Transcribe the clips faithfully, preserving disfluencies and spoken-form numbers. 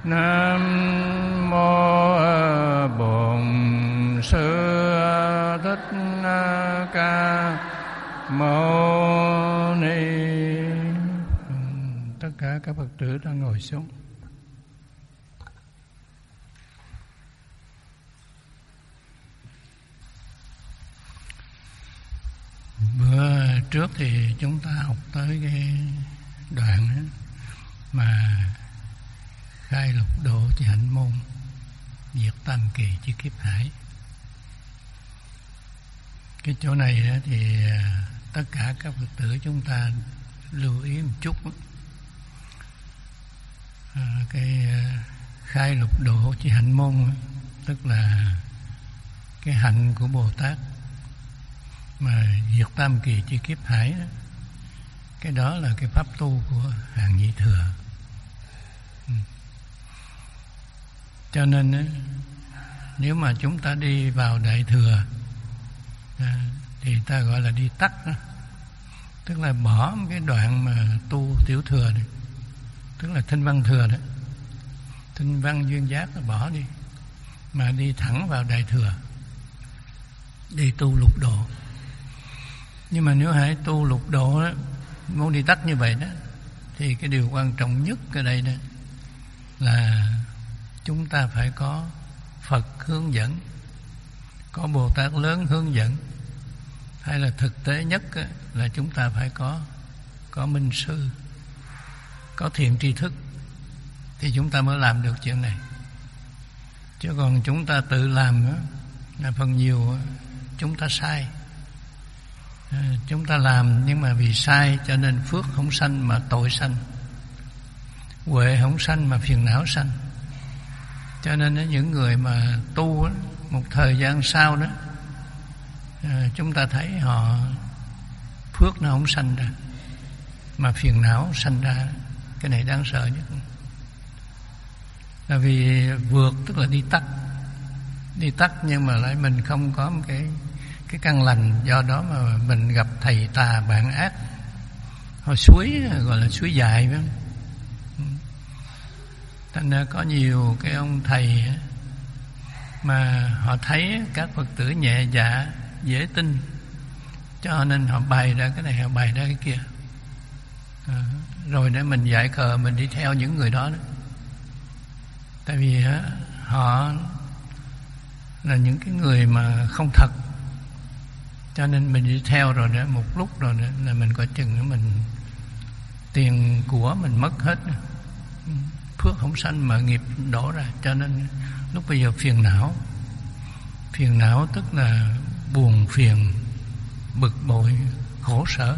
Nam mô Bổn Sư Thích Ca Mâu Ni. Tất cả các Phật tử đang ngồi xuống. Bữa trước thì chúng ta học tới cái đoạn đó mà khai lục độ chi hạnh môn, diệt tam kỳ chi kiếp hải. Cái chỗ này đó thì tất cả các Phật tử chúng ta lưu ý một chút. À, cái khai lục độ chi hạnh môn tức là cái hạnh của Bồ Tát mà diệt tam kỳ chi kiếp hải đó. Cái đó là cái pháp tu của hàng nhị thừa. Ừ. Cho nên đó, nếu mà chúng ta đi vào đại thừa à, thì ta gọi là đi tắt đó. Tức là bỏ cái đoạn mà tu tiểu thừa này, tức là thanh văn thừa đó, thanh văn duyên giác là bỏ đi, mà đi thẳng vào đại thừa, đi tu lục độ. Nhưng mà nếu hãy tu lục độ đó, muốn đi tắt như vậy đó, thì cái điều quan trọng nhất ở đây đó là chúng ta phải có Phật hướng dẫn, có Bồ Tát lớn hướng dẫn, hay là thực tế nhất là chúng ta phải có có minh sư, có thiện tri thức, thì chúng ta mới làm được chuyện này. Chứ còn chúng ta tự làm đó, là phần nhiều chúng ta sai. Chúng ta làm nhưng mà vì sai cho nên phước không sanh mà tội sanh, huệ không sanh mà phiền não sanh. Cho nên những người mà tu một thời gian sau đó, chúng ta thấy họ phước nó không sanh ra mà phiền não sanh ra. Cái này đáng sợ nhất. Là vì vượt tức là đi tắt, đi tắt nhưng mà lại mình không có một cái cái căn lành, do đó mà mình gặp thầy tà bạn ác, hồi suối gọi là suối dài phải không? Thành ra có nhiều cái ông thầy mà họ thấy các Phật tử nhẹ dạ dễ tin, cho nên họ bày ra cái này, họ bày ra cái kia, à, rồi để mình dại khờ mình đi theo những người đó, đó. Tại vì á, họ là những cái người mà không thật, cho nên mình đi theo rồi đó, một lúc rồi đó là mình coi chừng mình tiền của mình mất hết, phước không sanh mà nghiệp đổ ra. Cho nên lúc bây giờ phiền não, phiền não tức là buồn phiền, bực bội, khổ sở.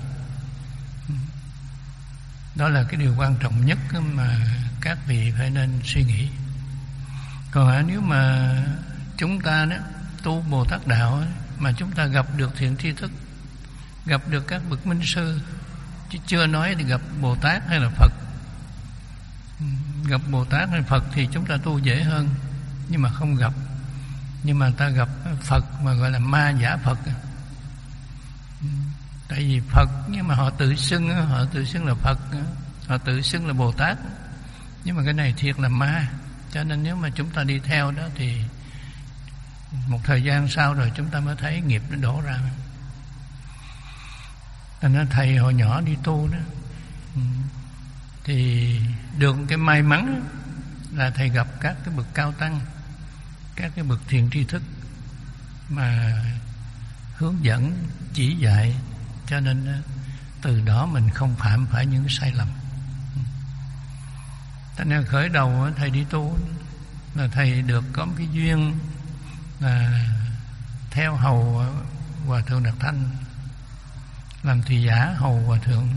Đó là cái điều quan trọng nhất mà các vị phải nên suy nghĩ. Còn nếu mà chúng ta đó tu Bồ Tát đạo mà chúng ta gặp được thiện tri thức, gặp được các bậc minh sư, chứ chưa nói thì gặp Bồ Tát hay là Phật. Gặp Bồ Tát hay Phật thì chúng ta tu dễ hơn, nhưng mà không gặp. Nhưng mà ta gặp Phật mà gọi là ma giả Phật. Tại vì Phật nhưng mà họ tự xưng, họ tự xưng là Phật, họ tự xưng là Bồ Tát, nhưng mà cái này thiệt là ma. Cho nên nếu mà chúng ta đi theo đó thì một thời gian sau rồi chúng ta mới thấy nghiệp nó đổ ra. Thành ra thầy hồi nhỏ đi tu đó thì được cái may mắn là thầy gặp các cái bậc cao tăng, các cái bậc thiện tri thức mà hướng dẫn chỉ dạy, cho nên từ đó mình không phạm phải những sai lầm. Thành ra khởi đầu thầy đi tu là thầy được có một cái duyên là theo hầu Hòa Thượng Đạt Thanh, làm thị giả hầu Hòa Thượng.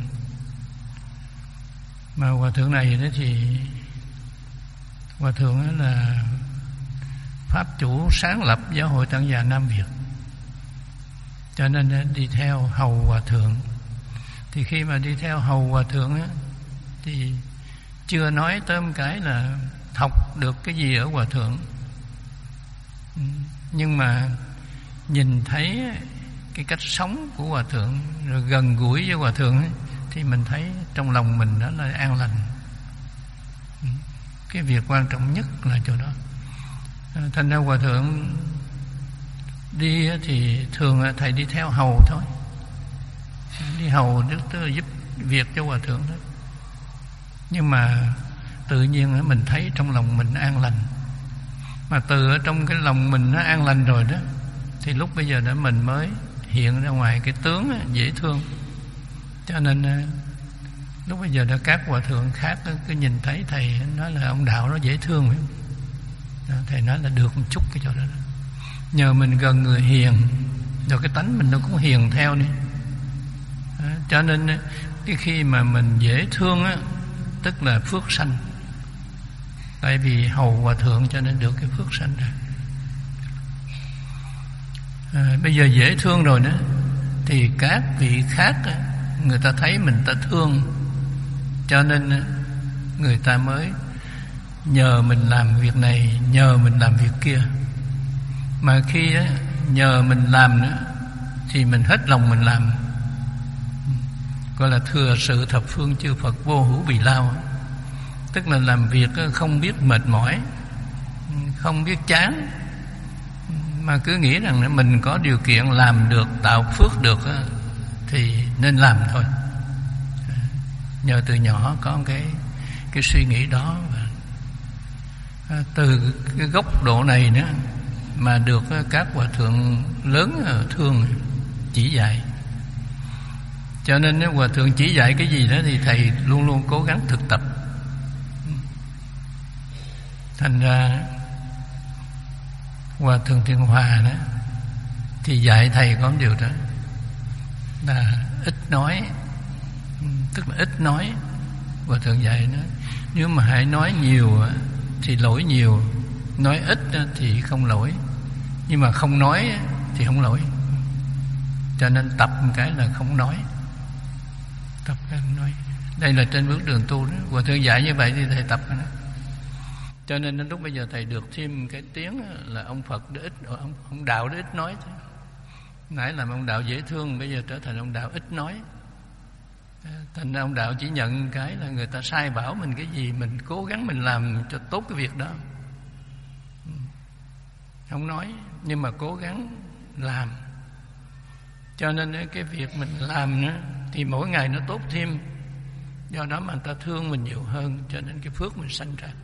Mà Hòa Thượng này đó thì Hòa Thượng đó là Pháp chủ sáng lập Giáo hội Tăng già Nam Việt, cho nên đi theo hầu Hòa Thượng. Thì khi mà đi theo hầu Hòa Thượng á, thì chưa nói tới một cái là học được cái gì ở Hòa Thượng, nhưng mà nhìn thấy cái cách sống của Hòa Thượng, rồi gần gũi với Hòa Thượng ấy, thì mình thấy trong lòng mình đó là an lành. Cái việc quan trọng nhất là chỗ đó. Thành ra hòa thượng đi thì thường là thầy đi theo hầu thôi, đi hầu đức tức là giúp việc cho hòa thượng đó. Nhưng mà tự nhiên mình thấy trong lòng mình an lành, mà từ ở trong cái lòng mình nó an lành rồi đó, thì lúc bây giờ đó mình mới hiện ra ngoài cái tướng dễ thương. Cho nên lúc bây giờ đó các hòa thượng khác cứ nhìn thấy thầy nói là ông đạo nó dễ thương, đó, thầy nói là được một chút cái chỗ đó, đó. Nhờ mình gần người hiền, rồi cái tánh mình nó cũng hiền theo nữa. Đó, cho nên cái khi mà mình dễ thương á, tức là phước sanh. Tại vì hầu hòa thượng cho nên được cái phước sanh ra. À, bây giờ dễ thương rồi đó, thì các vị khác người ta thấy mình ta thương, cho nên người ta mới nhờ mình làm việc này, nhờ mình làm việc kia. Mà khi nhờ mình làm nữa thì mình hết lòng mình làm, gọi là thừa sự thập phương chư Phật vô hữu bì lao. Tức là làm việc không biết mệt mỏi, không biết chán, mà cứ nghĩ rằng mình có điều kiện làm được, tạo phước được thì nên làm thôi. Nhờ từ nhỏ có cái cái suy nghĩ đó, và từ cái góc độ này nữa mà được các hòa thượng lớn thương chỉ dạy. Cho nên nếu hòa thượng chỉ dạy cái gì đó thì thầy luôn luôn cố gắng thực tập. Thành ra hòa thượng Thiện Hòa đó thì dạy thầy có một điều đó là ít nói, tức là ít nói. Hòa thượng dạy nó nếu mà hãy nói nhiều thì lỗi nhiều, nói ít thì không lỗi, nhưng mà không nói thì không lỗi. Cho nên tập một cái là không nói, tập cái không nói. Đây là trên bước đường tu đó. Hòa thượng dạy như vậy thì thầy tập đó. Cho nên đến lúc bây giờ thầy được thêm cái tiếng là ông Phật đã ít, ông, ông đạo đã ít nói thôi. Nãy làm ông đạo dễ thương, bây giờ trở thành ông đạo ít nói. Thành ra ông đạo chỉ nhận cái là người ta sai bảo mình cái gì, mình cố gắng mình làm cho tốt cái việc đó. Không nói, nhưng mà cố gắng làm. Cho nên cái việc mình làm nữa thì mỗi ngày nó tốt thêm. Do đó mà người ta thương mình nhiều hơn, cho nên cái phước mình sanh ra.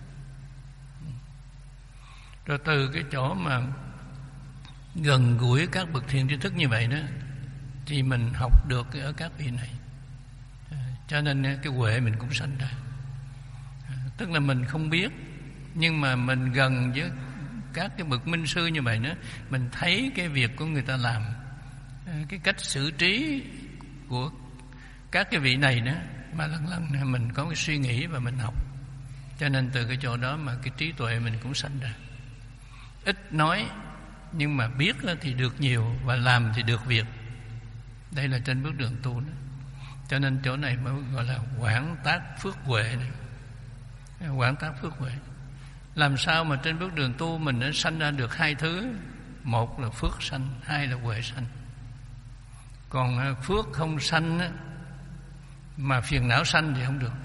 Rồi từ cái chỗ mà gần gũi các bậc thiện tri thức như vậy đó, thì mình học được ở các vị này. Cho nên cái huệ mình cũng sanh ra. Tức là mình không biết, nhưng mà mình gần với các cái bậc minh sư như vậy nữa, mình thấy cái việc của người ta làm, cái cách xử trí của các cái vị này nữa, mà lần lần mình có cái suy nghĩ và mình học. Cho nên từ cái chỗ đó mà cái trí tuệ mình cũng sanh ra. Ít nói nhưng mà biết thì được nhiều, và làm thì được việc. Đây là trên bước đường tu đó. Cho nên chỗ này mới gọi là quảng tác phước huệ này. Quảng tác phước huệ. Làm sao mà trên bước đường tu mình đã sanh ra được hai thứ. Một là phước sanh, hai là huệ sanh. Còn phước không sanh á, mà phiền não sanh thì không được.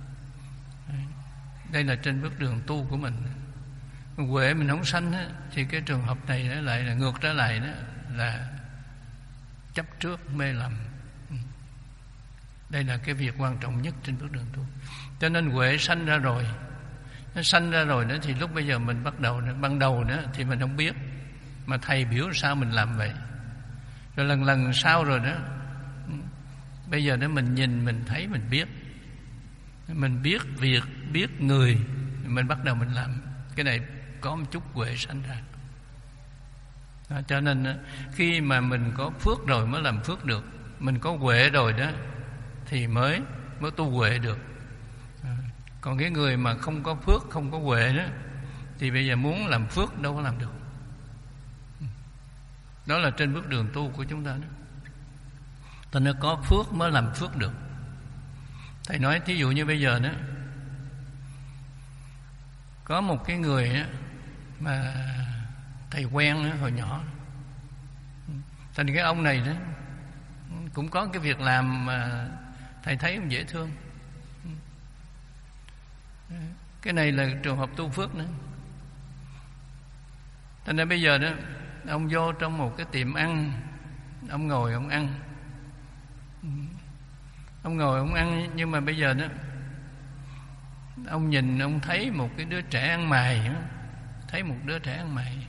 Đây là trên bước đường tu của mình. Huệ mình không sanh á, thì cái trường hợp này lại là ngược trở lại, đó là chấp trước mê lầm. Đây là cái việc quan trọng nhất trên bước đường tu. Cho nên huệ sanh ra rồi, nó sanh ra rồi nữa thì lúc bây giờ mình bắt đầu, ban đầu nữa thì mình không biết, mà thầy biểu sao mình làm vậy. Rồi lần lần sau rồi đó, bây giờ đó mình nhìn, mình thấy, mình biết, mình biết việc, biết người, mình bắt đầu mình làm. Cái này có một chút huệ sanh ra. Đó, cho nên khi mà mình có phước rồi mới làm phước được. Mình có huệ rồi đó thì mới mới tu huệ được. Còn cái người mà không có phước, không có huệ đó, thì bây giờ muốn làm phước đâu có làm được. Đó là trên bước đường tu của chúng ta đó. Thành ra có phước mới làm phước được. Thầy nói thí dụ như bây giờ đó, có một cái người đó, mà thầy quen đó, hồi nhỏ. Thành cái ông này đó cũng có cái việc làm mà thầy thấy cũng dễ thương. Cái này là trường hợp tu phước nữa. Cho nên bây giờ đó, ông vô trong một cái tiệm ăn, ông ngồi ông ăn, ông ngồi ông ăn, nhưng mà bây giờ đó, ông nhìn ông thấy một cái đứa trẻ ăn mày, thấy một đứa trẻ ăn mày,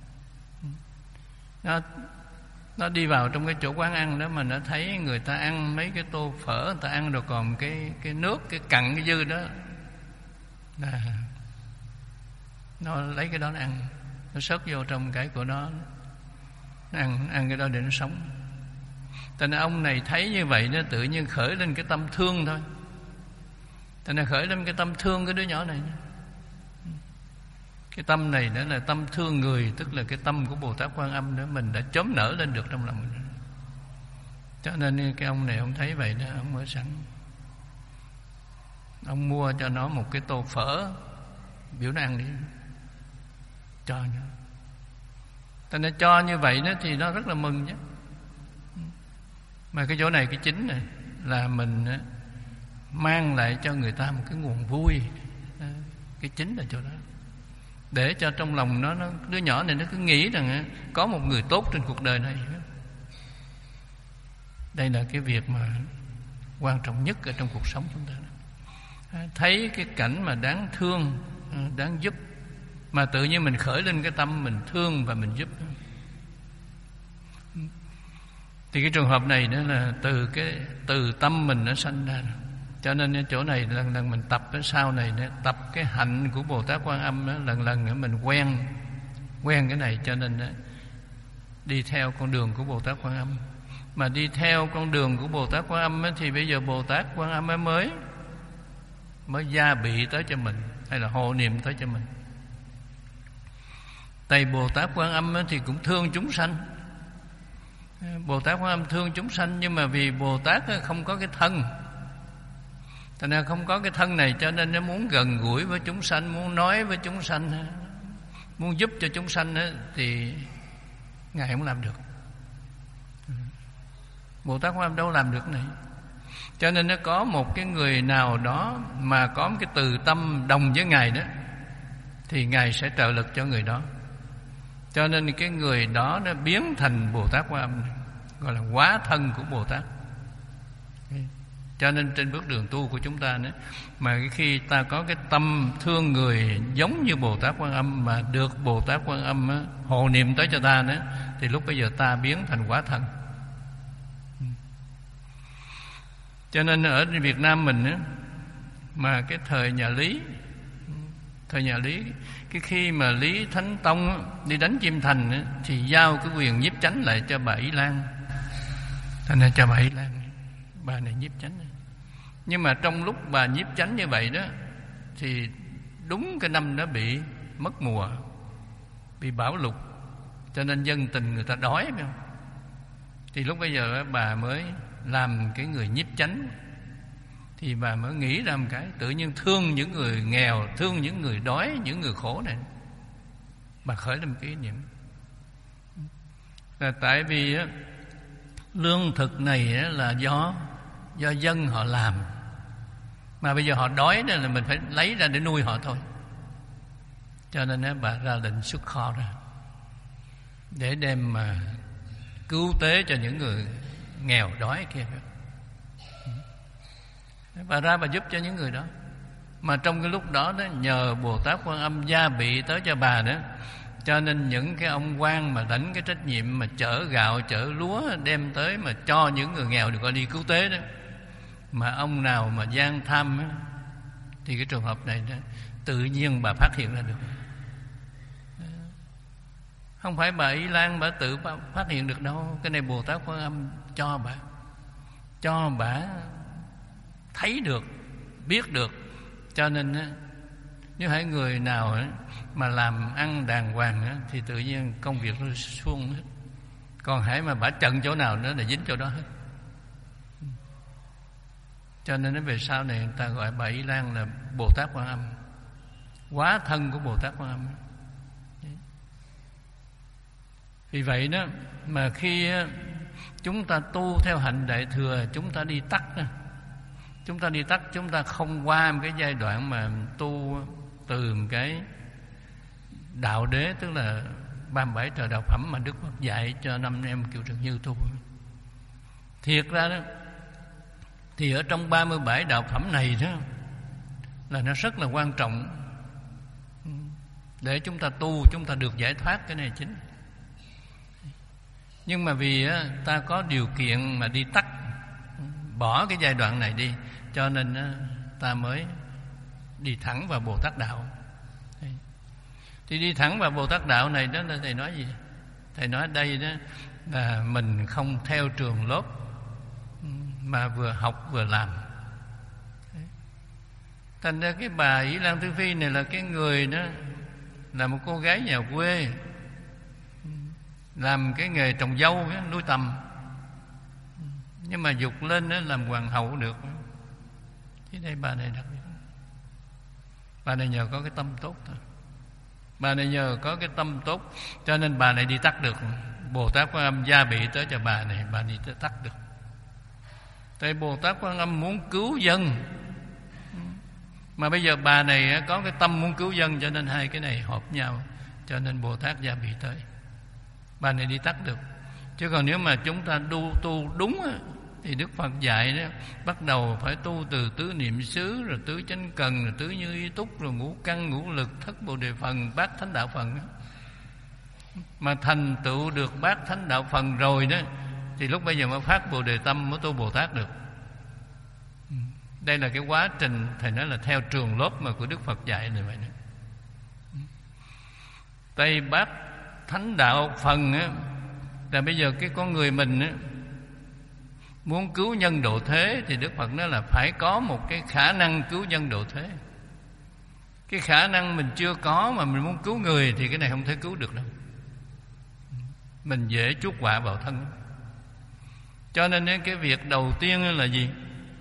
nó nó đi vào trong cái chỗ quán ăn đó mà nó thấy người ta ăn mấy cái tô phở, người ta ăn rồi còn cái cái nước, cái cặn cái dư đó, là nó lấy cái đó nó ăn, nó xớt vô trong cái của nó, nó ăn ăn cái đó để nó sống. Cho nên ông này thấy như vậy nó tự nhiên khởi lên cái tâm thương thôi. Cho nên khởi lên cái tâm thương cái đứa nhỏ này. Cái tâm này đó là tâm thương người, tức là cái tâm của Bồ Tát Quan Âm đó mình đã chớm nở lên được trong lòng mình. Cho nên cái ông này ông thấy vậy đó, ông mới sẵn, ông mua cho nó một cái tô phở, biểu nó ăn đi, cho nó. Cho nên cho như vậy đó thì nó rất là mừng chứ. Mà cái chỗ này cái chính này là mình mang lại cho người ta một cái nguồn vui. Cái chính là chỗ đó, để cho trong lòng nó, nó đứa nhỏ này nó cứ nghĩ rằng có một người tốt trên cuộc đời này. Đây là cái việc mà quan trọng nhất ở trong cuộc sống chúng ta. Thấy cái cảnh mà đáng thương, đáng giúp, mà tự nhiên mình khởi lên cái tâm mình thương và mình giúp. Thì cái trường hợp này đó là từ cái từ tâm mình nó sanh ra. Cho nên chỗ này lần lần mình tập đến sau này nữa, tập cái hạnh của Bồ Tát Quan Âm đó, lần lần nữa mình quen quen cái này. Cho nên đó, đi theo con đường của Bồ Tát Quan Âm. Mà đi theo con đường của Bồ Tát Quan Âm đó, thì bây giờ Bồ Tát Quan Âm mới mới gia bị tới cho mình, hay là hộ niệm tới cho mình. Tại Bồ Tát Quan Âm đó, thì cũng thương chúng sanh. Bồ Tát Quan Âm thương chúng sanh, nhưng mà vì Bồ Tát không có cái thân, cho nên không có cái thân này, cho nên nó muốn gần gũi với chúng sanh, muốn nói với chúng sanh, muốn giúp cho chúng sanh đó, thì Ngài không làm được. Bồ Tát Quan Âm đâu làm được cái này. Cho nên nó có một cái người nào đó mà có một cái từ tâm đồng với Ngài đó, thì Ngài sẽ trợ lực cho người đó. Cho nên cái người đó nó biến thành Bồ Tát Quan Âm, gọi là hóa thân của Bồ Tát. Cho nên trên bước đường tu của chúng ta nữa, mà khi ta có cái tâm thương người giống như Bồ Tát Quan Âm, mà được Bồ Tát Quan Âm á, hộ niệm tới cho ta nữa, thì lúc bây giờ ta biến thành hóa thân. Cho nên ở Việt Nam mình á, mà cái thời nhà Lý, thời nhà Lý, cái khi mà Lý Thánh Tông á, đi đánh Chiêm Thành á, thì giao cái quyền nhiếp chánh lại cho bà Ý Lan. Thành ra cho bà Ý Lan, bà này nhiếp chánh. Nhưng mà trong lúc bà nhiếp chánh như vậy đó, thì đúng cái năm đó bị mất mùa, bị bão lụt, cho nên dân tình người ta đói, phải không? Thì lúc bây giờ bà mới làm cái người nhiếp chánh. Thì bà mới nghĩ ra một cái, tự nhiên thương những người nghèo, thương những người đói, những người khổ này. Bà khởi lên một cái ý niệm là tại vì á, lương thực này á, là do do dân họ làm, mà bây giờ họ đói nên là mình phải lấy ra để nuôi họ thôi. Cho nên á, bà ra lệnh xuất kho ra để đem mà cứu tế cho những người nghèo đói kia. Bà ra bà giúp cho những người đó. Mà trong cái lúc đó, đó nhờ Bồ Tát Quan Âm gia bị tới cho bà đó, cho nên những cái ông quan mà lãnh cái trách nhiệm mà chở gạo, chở lúa đem tới mà cho những người nghèo được gọi đi cứu tế đó, mà ông nào mà gian tham đó, thì cái trường hợp này đó, tự nhiên bà phát hiện ra được. Không phải bà Ý Lan bà tự phát hiện được đâu. Cái này Bồ Tát Quan Âm cho bà, cho bà thấy được, biết được. Cho nên á, nếu hãy người nào á, mà làm ăn đàng hoàng á, thì tự nhiên công việc nó suông hết. Còn hãy mà bả chận chỗ nào nữa là dính chỗ đó hết. Cho nên đến về sau này người ta gọi bà Ý Lan là Bồ Tát Quan Âm, hóa thân của Bồ Tát Quan Âm. Vì vậy đó mà khi chúng ta tu theo hạnh Đại Thừa, chúng ta đi tắt đó, chúng ta đi tắt, chúng ta không qua một cái giai đoạn mà tu cái đạo đế, tức là ba mươi bảy trời đạo phẩm mà Đức Phật dạy cho năm em Kiều Trần Như tu. Thiệt ra đó thì ở trong ba mươi bảy đạo phẩm này đó là nó rất là quan trọng để chúng ta tu, chúng ta được giải thoát, cái này chính. Nhưng mà vì á, ta có điều kiện mà đi tắt, bỏ cái giai đoạn này đi, cho nên á, ta mới đi thẳng vào Bồ Tát đạo. Thì đi thẳng vào Bồ Tát đạo này đó là thầy nói gì? Thầy nói đây đó là mình không theo trường lớp mà vừa học vừa làm. Thành ra cái bà Ý Lan Tư Phi này là cái người đó, là một cô gái nhà quê, làm cái nghề trồng dâu, nuôi tầm, nhưng mà dục lên đó làm hoàng hậu được. Chứ đây bà này đặc biệt, bà này nhờ có cái tâm tốt thôi. Bà này nhờ có cái tâm tốt cho nên bà này đi tắt được. Bồ Tát Quan Âm gia bị tới cho bà này, bà đi tới tắt được. Tại Bồ Tát Quan Âm muốn cứu dân, mà bây giờ bà này có cái tâm muốn cứu dân, cho nên hai cái này hợp nhau, cho nên Bồ Tát gia bị tới, bà này đi tắt được. Chứ còn nếu mà chúng ta tu, tu đúng thì Đức Phật dạy đó, bắt đầu phải tu từ tứ niệm xứ, rồi tứ chánh cần, rồi tứ như ý túc, rồi ngũ căn ngũ lực, thất bồ đề phần, bát thánh đạo phần đó. Mà thành tựu được bát thánh đạo phần rồi đó thì lúc bây giờ mới phát bồ đề tâm, mới tu Bồ Tát được. Đây là cái quá trình thầy nói là theo trường lớp mà của Đức Phật dạy này vậy. Tây bát thánh đạo phần á, là bây giờ cái con người mình á, muốn cứu nhân độ thế thì Đức Phật nói là phải có một cái khả năng cứu nhân độ thế. Cái khả năng mình chưa có mà mình muốn cứu người thì cái này không thể cứu được đâu. Mình dễ chuốc họa vào thân. Cho nên cái việc đầu tiên là gì?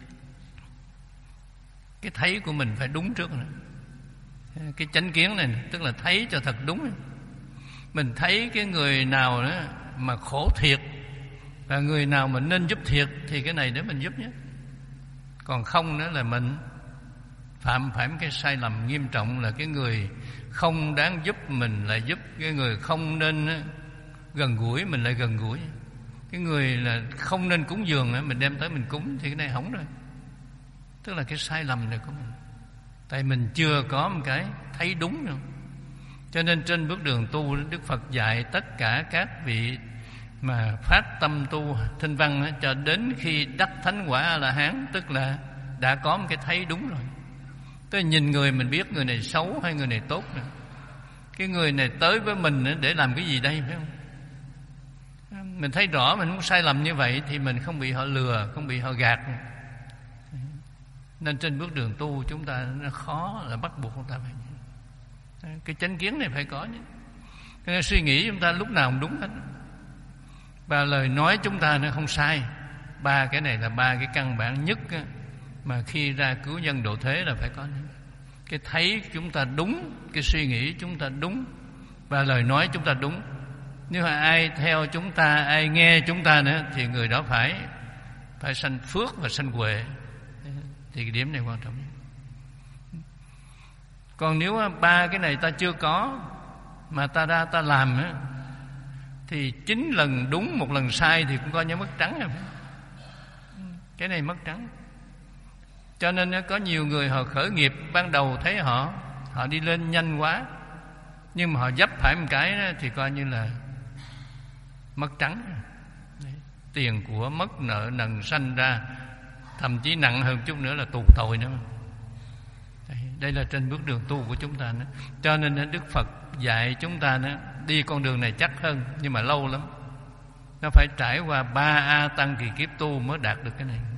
Cái thấy của mình phải đúng trước này. Cái chánh kiến này, tức là thấy cho thật đúng. Mình thấy cái người nào đó mà khổ thiệt và người nào mà nên giúp thiệt thì cái này để mình giúp nhé. Còn không nữa là mình phạm phải một cái sai lầm nghiêm trọng, là cái người không đáng giúp mình lại giúp, cái người không nên gần gũi mình lại gần gũi, cái người là không nên cúng dường mình đem tới mình cúng, thì cái này hỏng rồi. Tức là cái sai lầm này của mình, tại mình chưa có một cái thấy đúng đâu. Cho nên trên bước đường tu, Đức Phật dạy tất cả các vị mà phát tâm tu thinh văn cho đến khi đắc thánh quả A La Hán, tức là đã có một cái thấy đúng rồi. Tức là nhìn người mình biết người này xấu hay người này tốt nữa. Cái người này tới với mình để làm cái gì đây, phải không? Mình thấy rõ mình không sai lầm như vậy thì mình không bị họ lừa, không bị họ gạt. Nên trên bước đường tu chúng ta nó khó là bắt buộc chúng ta phải, cái chánh kiến này phải có nhé. Cái suy nghĩ chúng ta lúc nào cũng đúng hết, và lời nói chúng ta nó không sai. Ba cái này là ba cái căn bản nhất mà khi ra cứu nhân độ thế là phải có. Cái thấy chúng ta đúng, cái suy nghĩ chúng ta đúng, và lời nói chúng ta đúng. Nếu mà ai theo chúng ta, ai nghe chúng ta nữa thì người đó phải phải sanh phước và sanh huệ. Thì cái điểm này quan trọng nhất. Còn nếu ba cái này ta chưa có mà ta ra ta làm á, thì chín lần đúng một lần sai thì cũng coi như mất trắng rồi. Cái này mất trắng. Cho nên có nhiều người họ khởi nghiệp ban đầu thấy họ họ đi lên nhanh quá, nhưng mà họ dấp phải một cái đó, thì coi như là mất trắng. Tiền của mất, nợ nần sanh ra, thậm chí nặng hơn chút nữa là tù tội nữa. Đây là trên bước đường tu của chúng ta nữa. Cho nên Đức Phật dạy chúng ta nữa, đi con đường này chắc hơn, nhưng mà lâu lắm. Nó phải trải qua ba A tăng kỳ kiếp tu mới đạt được cái này.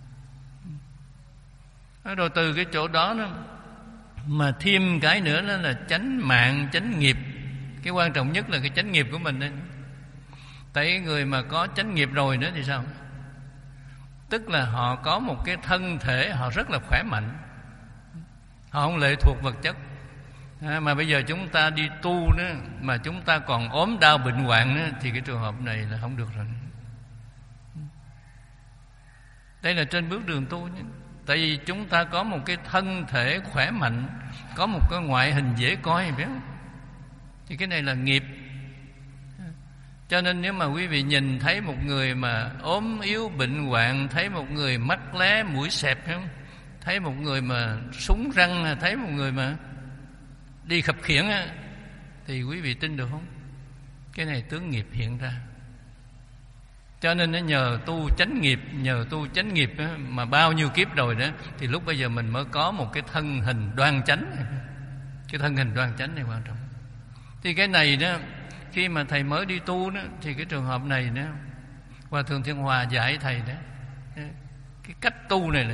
Rồi từ cái chỗ đó nó mà thêm cái nữa đó là chánh mạng, chánh nghiệp. Cái quan trọng nhất là cái chánh nghiệp của mình đấy. Tại người mà có chánh nghiệp rồi nữa thì sao? Tức là họ có một cái thân thể họ rất là khỏe mạnh, họ không lệ thuộc vật chất. À, mà bây giờ chúng ta đi tu nữa mà chúng ta còn ốm đau bệnh hoạn nữa, thì cái trường hợp này là không được rồi. Đây là trên bước đường tu nhé. Tại vì chúng ta có một cái thân thể khỏe mạnh, có một cái ngoại hình dễ coi, biết không? Thì cái này là nghiệp. Cho nên nếu mà quý vị nhìn thấy một người mà ốm yếu bệnh hoạn, thấy một người mắt lé mũi xẹp, không? Thấy một người mà súng răng, thấy một người mà đi khập khiễng, thì quý vị tin được không? Cái này tướng nghiệp hiện ra. Cho nên nó nhờ tu chánh nghiệp, nhờ tu chánh nghiệp đó, mà bao nhiêu kiếp rồi đó, thì lúc bây giờ mình mới có một cái thân hình đoan chánh. Cái thân hình đoan chánh này quan trọng. Thì cái này đó, khi mà thầy mới đi tu đó, thì cái trường hợp này đó, Hòa Thượng Thiên Hòa dạy thầy đó, cái cách tu này là,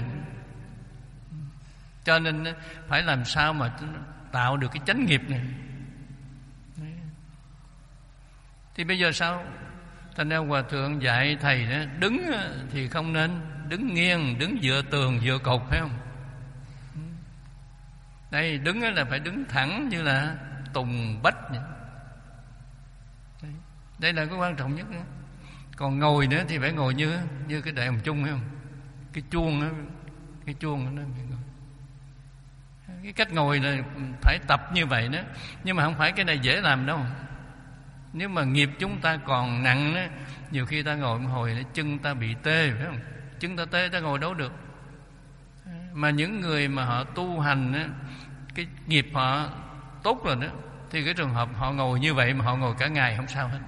cho nên phải làm sao mà tạo được cái chánh nghiệp này. Thì bây giờ sao? Thành ra Hòa Thượng dạy thầy đó, đứng thì không nên đứng nghiêng, đứng dựa tường, dựa cột, phải không? Đây, đứng là phải đứng thẳng như là tùng bách. Đây là cái quan trọng nhất. Còn ngồi nữa thì phải ngồi như như cái Đại Hồng Chung, phải không? Cái chuông đó, cái chuông đó phải ngồi. Cái cách ngồi là phải tập như vậy đó. Nhưng mà không phải cái này dễ làm đâu. Nếu mà nghiệp chúng ta còn nặng đó, nhiều khi ta ngồi một hồi chân ta bị tê, phải không? Chân ta tê ta ngồi đâu được. Mà những người mà họ tu hành đó, cái nghiệp họ tốt rồi đó, thì cái trường hợp họ ngồi như vậy mà họ ngồi cả ngày không sao hết.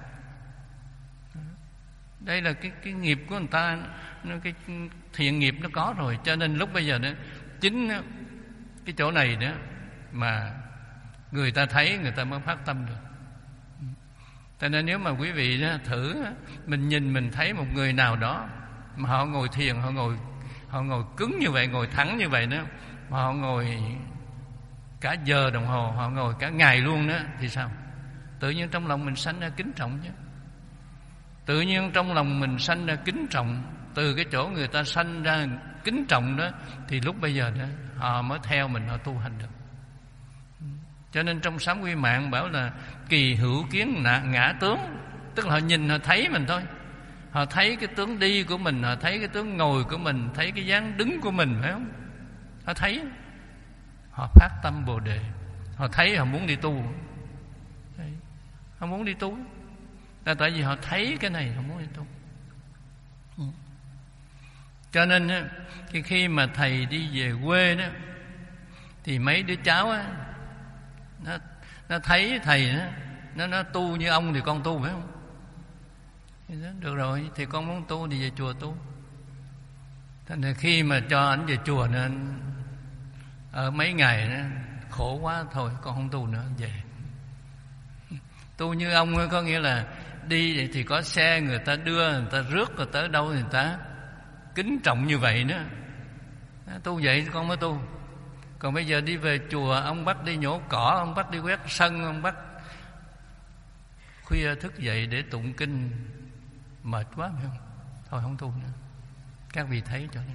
Đây là cái cái nghiệp của người ta, nó cái thiện nghiệp nó có rồi. Cho nên lúc bây giờ đó, chính cái chỗ này đó mà người ta thấy, người ta mới phát tâm được. Cho nên nếu mà quý vị đó, thử mình nhìn mình thấy một người nào đó mà họ ngồi thiền, họ ngồi họ ngồi cứng như vậy, ngồi thẳng như vậy đó, mà họ ngồi cả giờ đồng hồ, họ ngồi cả ngày luôn đó, thì sao? Tự nhiên trong lòng mình sanh ra kính trọng chứ. Tự nhiên trong lòng mình sanh ra kính trọng. Từ cái chỗ người ta sanh ra kính trọng đó, thì lúc bây giờ đó họ mới theo mình, họ tu hành được. Cho nên trong Sám Quy Mạng bảo là kỳ hữu kiến ngã tướng. Tức là họ nhìn, họ thấy mình thôi. Họ thấy cái tướng đi của mình, họ thấy cái tướng ngồi của mình, thấy cái dáng đứng của mình, phải không? Họ thấy, họ phát tâm Bồ Đề. Họ thấy họ muốn đi tu. Họ muốn đi tu là tại vì họ thấy cái này, họ muốn đi tu. Cho nên khi, khi mà thầy đi về quê đó, thì mấy đứa cháu á, nó, nó thấy thầy đó, nó, nó tu như ông thì con tu, phải không? Thì đó, được rồi, thì con muốn tu thì về chùa tu. Thành ra khi mà cho anh về chùa nên ở mấy ngày đó, khổ quá, thôi con không tu nữa, về. Tu như ông có nghĩa là đi thì có xe người ta đưa, người ta rước, rồi tới đâu người ta kính trọng như vậy nữa. Tu vậy con mới tu. Còn bây giờ đi về chùa, ông bắt đi nhổ cỏ, ông bắt đi quét sân, ông bắt khuya thức dậy để tụng kinh, mệt quá, phải không? Thôi không tu nữa. Các vị thấy cho nên.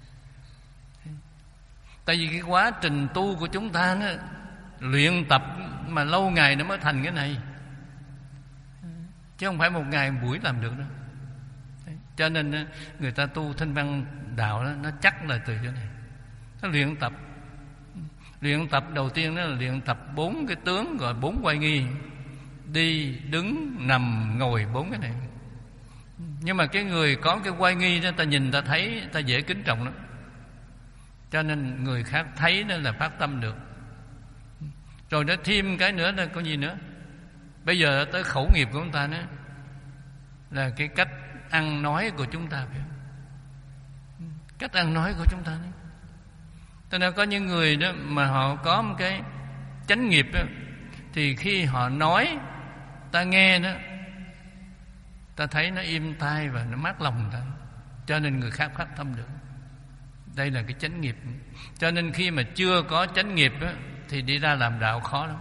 Tại vì cái quá trình tu của chúng ta đó, luyện tập mà lâu ngày nó mới thành cái này, chứ không phải một ngày một buổi làm được đâu. Cho nên người ta tu Thanh Văn đạo đó, nó chắc là từ chỗ này. Nó luyện tập. Luyện tập đầu tiên đó là luyện tập bốn cái tướng, gọi bốn quay nghi: đi, đứng, nằm, ngồi, bốn cái này. Nhưng mà cái người có cái quay nghi đó, ta nhìn ta thấy, ta dễ kính trọng lắm. Cho nên người khác thấy đó là phát tâm được. Rồi nó thêm cái nữa là có gì nữa. Bây giờ tới khẩu nghiệp của chúng ta đó là cái cách ăn nói của chúng ta, phải không? Cách ăn nói của chúng ta đó. Cho nên có những người đó mà họ có một cái chánh nghiệp đó, thì khi họ nói, ta nghe đó, ta thấy nó im tai và nó mát lòng ta. Cho nên người khác phát tâm được. Đây là cái chánh nghiệp. Cho nên khi mà chưa có chánh nghiệp đó, thì đi ra làm đạo khó lắm.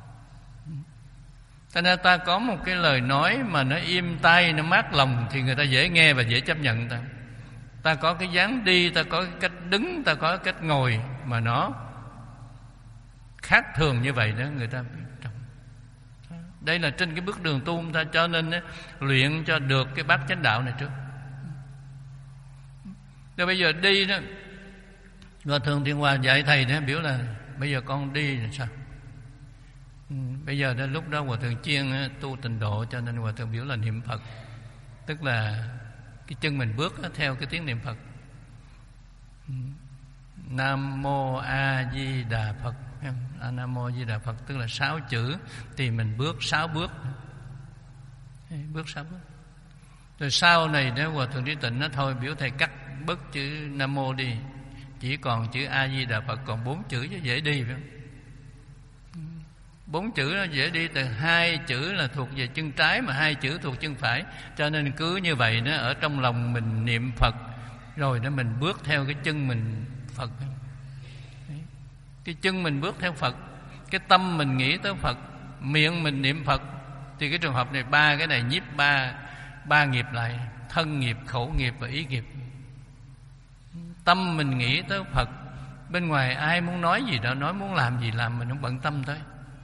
Cho nên ta có một cái lời nói mà nó im tai, nó mát lòng, thì người ta dễ nghe và dễ chấp nhận ta. Ta có cái dáng đi, ta có cái cách đứng, ta có cái cách ngồi mà nó khác thường như vậy đó, người ta biết trọng. Đây là trên cái bước đường tu ta. Cho nên luyện cho được cái bát chánh đạo này trước. Rồi bây giờ đi đó, Hòa thượng Thiên Hòa dạy thầy đó, biểu là bây giờ con đi là sao? Ừ, bây giờ đến lúc đó Hòa thượng chuyên tu tịnh độ, cho nên Hòa thượng biểu là niệm Phật, tức là cái chân mình bước theo cái tiếng niệm Phật. Nam Mô A Di Đà Phật. Nam Mô A Di Đà Phật tức là sáu chữ, thì mình bước sáu bước, bước sáu bước. Rồi sau này nếu Hòa thượng Trí Tịnh nó thôi biểu thầy cắt bớt chữ Nam Mô đi, chỉ còn chữ A Di Đà Phật, còn bốn chữ chứ dễ đi phải không? Bốn chữ nó dễ đi, từ hai chữ là thuộc về chân trái mà hai chữ thuộc chân phải, cho nên cứ như vậy nó ở trong lòng mình niệm Phật, rồi đó mình bước theo cái chân mình Phật. Cái chân mình bước theo Phật, cái tâm mình nghĩ tới Phật, miệng mình niệm Phật, thì cái trường hợp này ba cái này nhiếp ba ba nghiệp lại: thân nghiệp, khẩu nghiệp và ý nghiệp. Tâm mình nghĩ tới Phật, bên ngoài ai muốn nói gì đó nói, muốn làm gì làm, mình không bận tâm tới.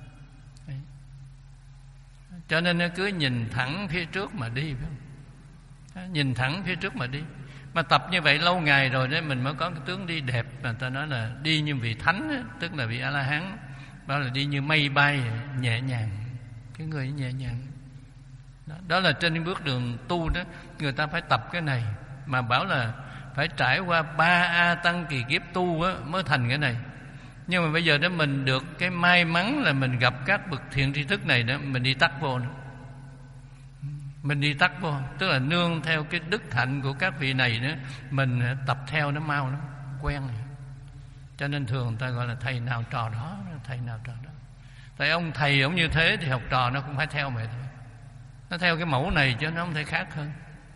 Cho nên nó cứ nhìn thẳng phía trước mà đi, phải không? Nhìn thẳng phía trước mà đi. Mà tập như vậy lâu ngày rồi đấy, mình mới có cái tướng đi đẹp. Mà ta nói là đi như vị thánh ấy, tức là vị A-la-hán, đó là đi như mây bay, nhẹ nhàng. Cái người nhẹ nhàng đó, đó là trên bước đường tu đó, người ta phải tập cái này. Mà bảo là phải trải qua ba A tăng kỳ kiếp tu á, mới thành cái này. Nhưng mà bây giờ đó mình được cái may mắn là mình gặp các bậc thiện tri thức này đó, mình đi tắt vô nữa. Mình đi tắt vô, tức là nương theo cái đức hạnh của các vị này nữa, mình tập theo nó mau lắm, quen rồi. Cho nên thường người ta gọi là thầy nào trò đó, thầy nào trò đó. Tại ông thầy ông như thế thì học trò nó cũng phải theo vậy thôi. Nó theo cái mẫu này chứ nó không thể khác hơn.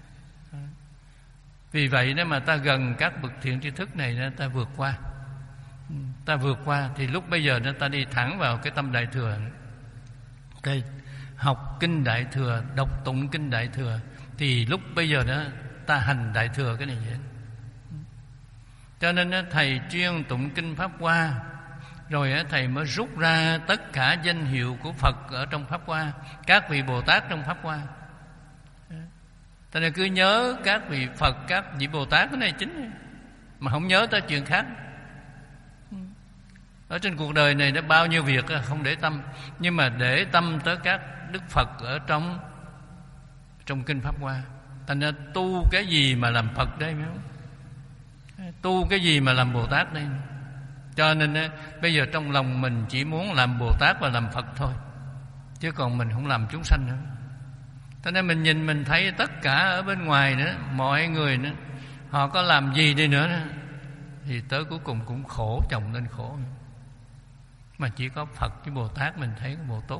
Vì vậy nếu mà ta gần các bậc thiện tri thức này, ta vượt qua, ta vượt qua thì lúc bây giờ ta đi thẳng vào cái tâm Đại Thừa. Cái học kinh Đại Thừa, đọc tụng kinh Đại Thừa, thì lúc bây giờ đó ta hành Đại Thừa cái này vậy. Cho nên thầy chuyên tụng kinh Pháp Hoa, rồi thầy mới rút ra tất cả danh hiệu của Phật ở trong Pháp Hoa, các vị Bồ Tát trong Pháp Hoa. Cho nên cứ nhớ các vị Phật, các vị Bồ Tát, cái này chính, mà không nhớ tới chuyện khác. Ở trên cuộc đời này đã bao nhiêu việc không để tâm, nhưng mà để tâm tới các Đức Phật ở trong trong kinh Pháp Hoa. Thành ra tu cái gì mà làm Phật đây, phải không? Tu cái gì mà làm Bồ Tát đây. Cho nên bây giờ trong lòng mình chỉ muốn làm Bồ Tát và làm Phật thôi, chứ còn mình không làm chúng sanh nữa. Cho nên mình nhìn mình thấy tất cả ở bên ngoài nữa, mọi người nữa, họ có làm gì đi nữa, nữa thì tới cuối cùng cũng khổ chồng lên khổ. Mà chỉ có Phật với Bồ Tát mình thấy có bộ tốt.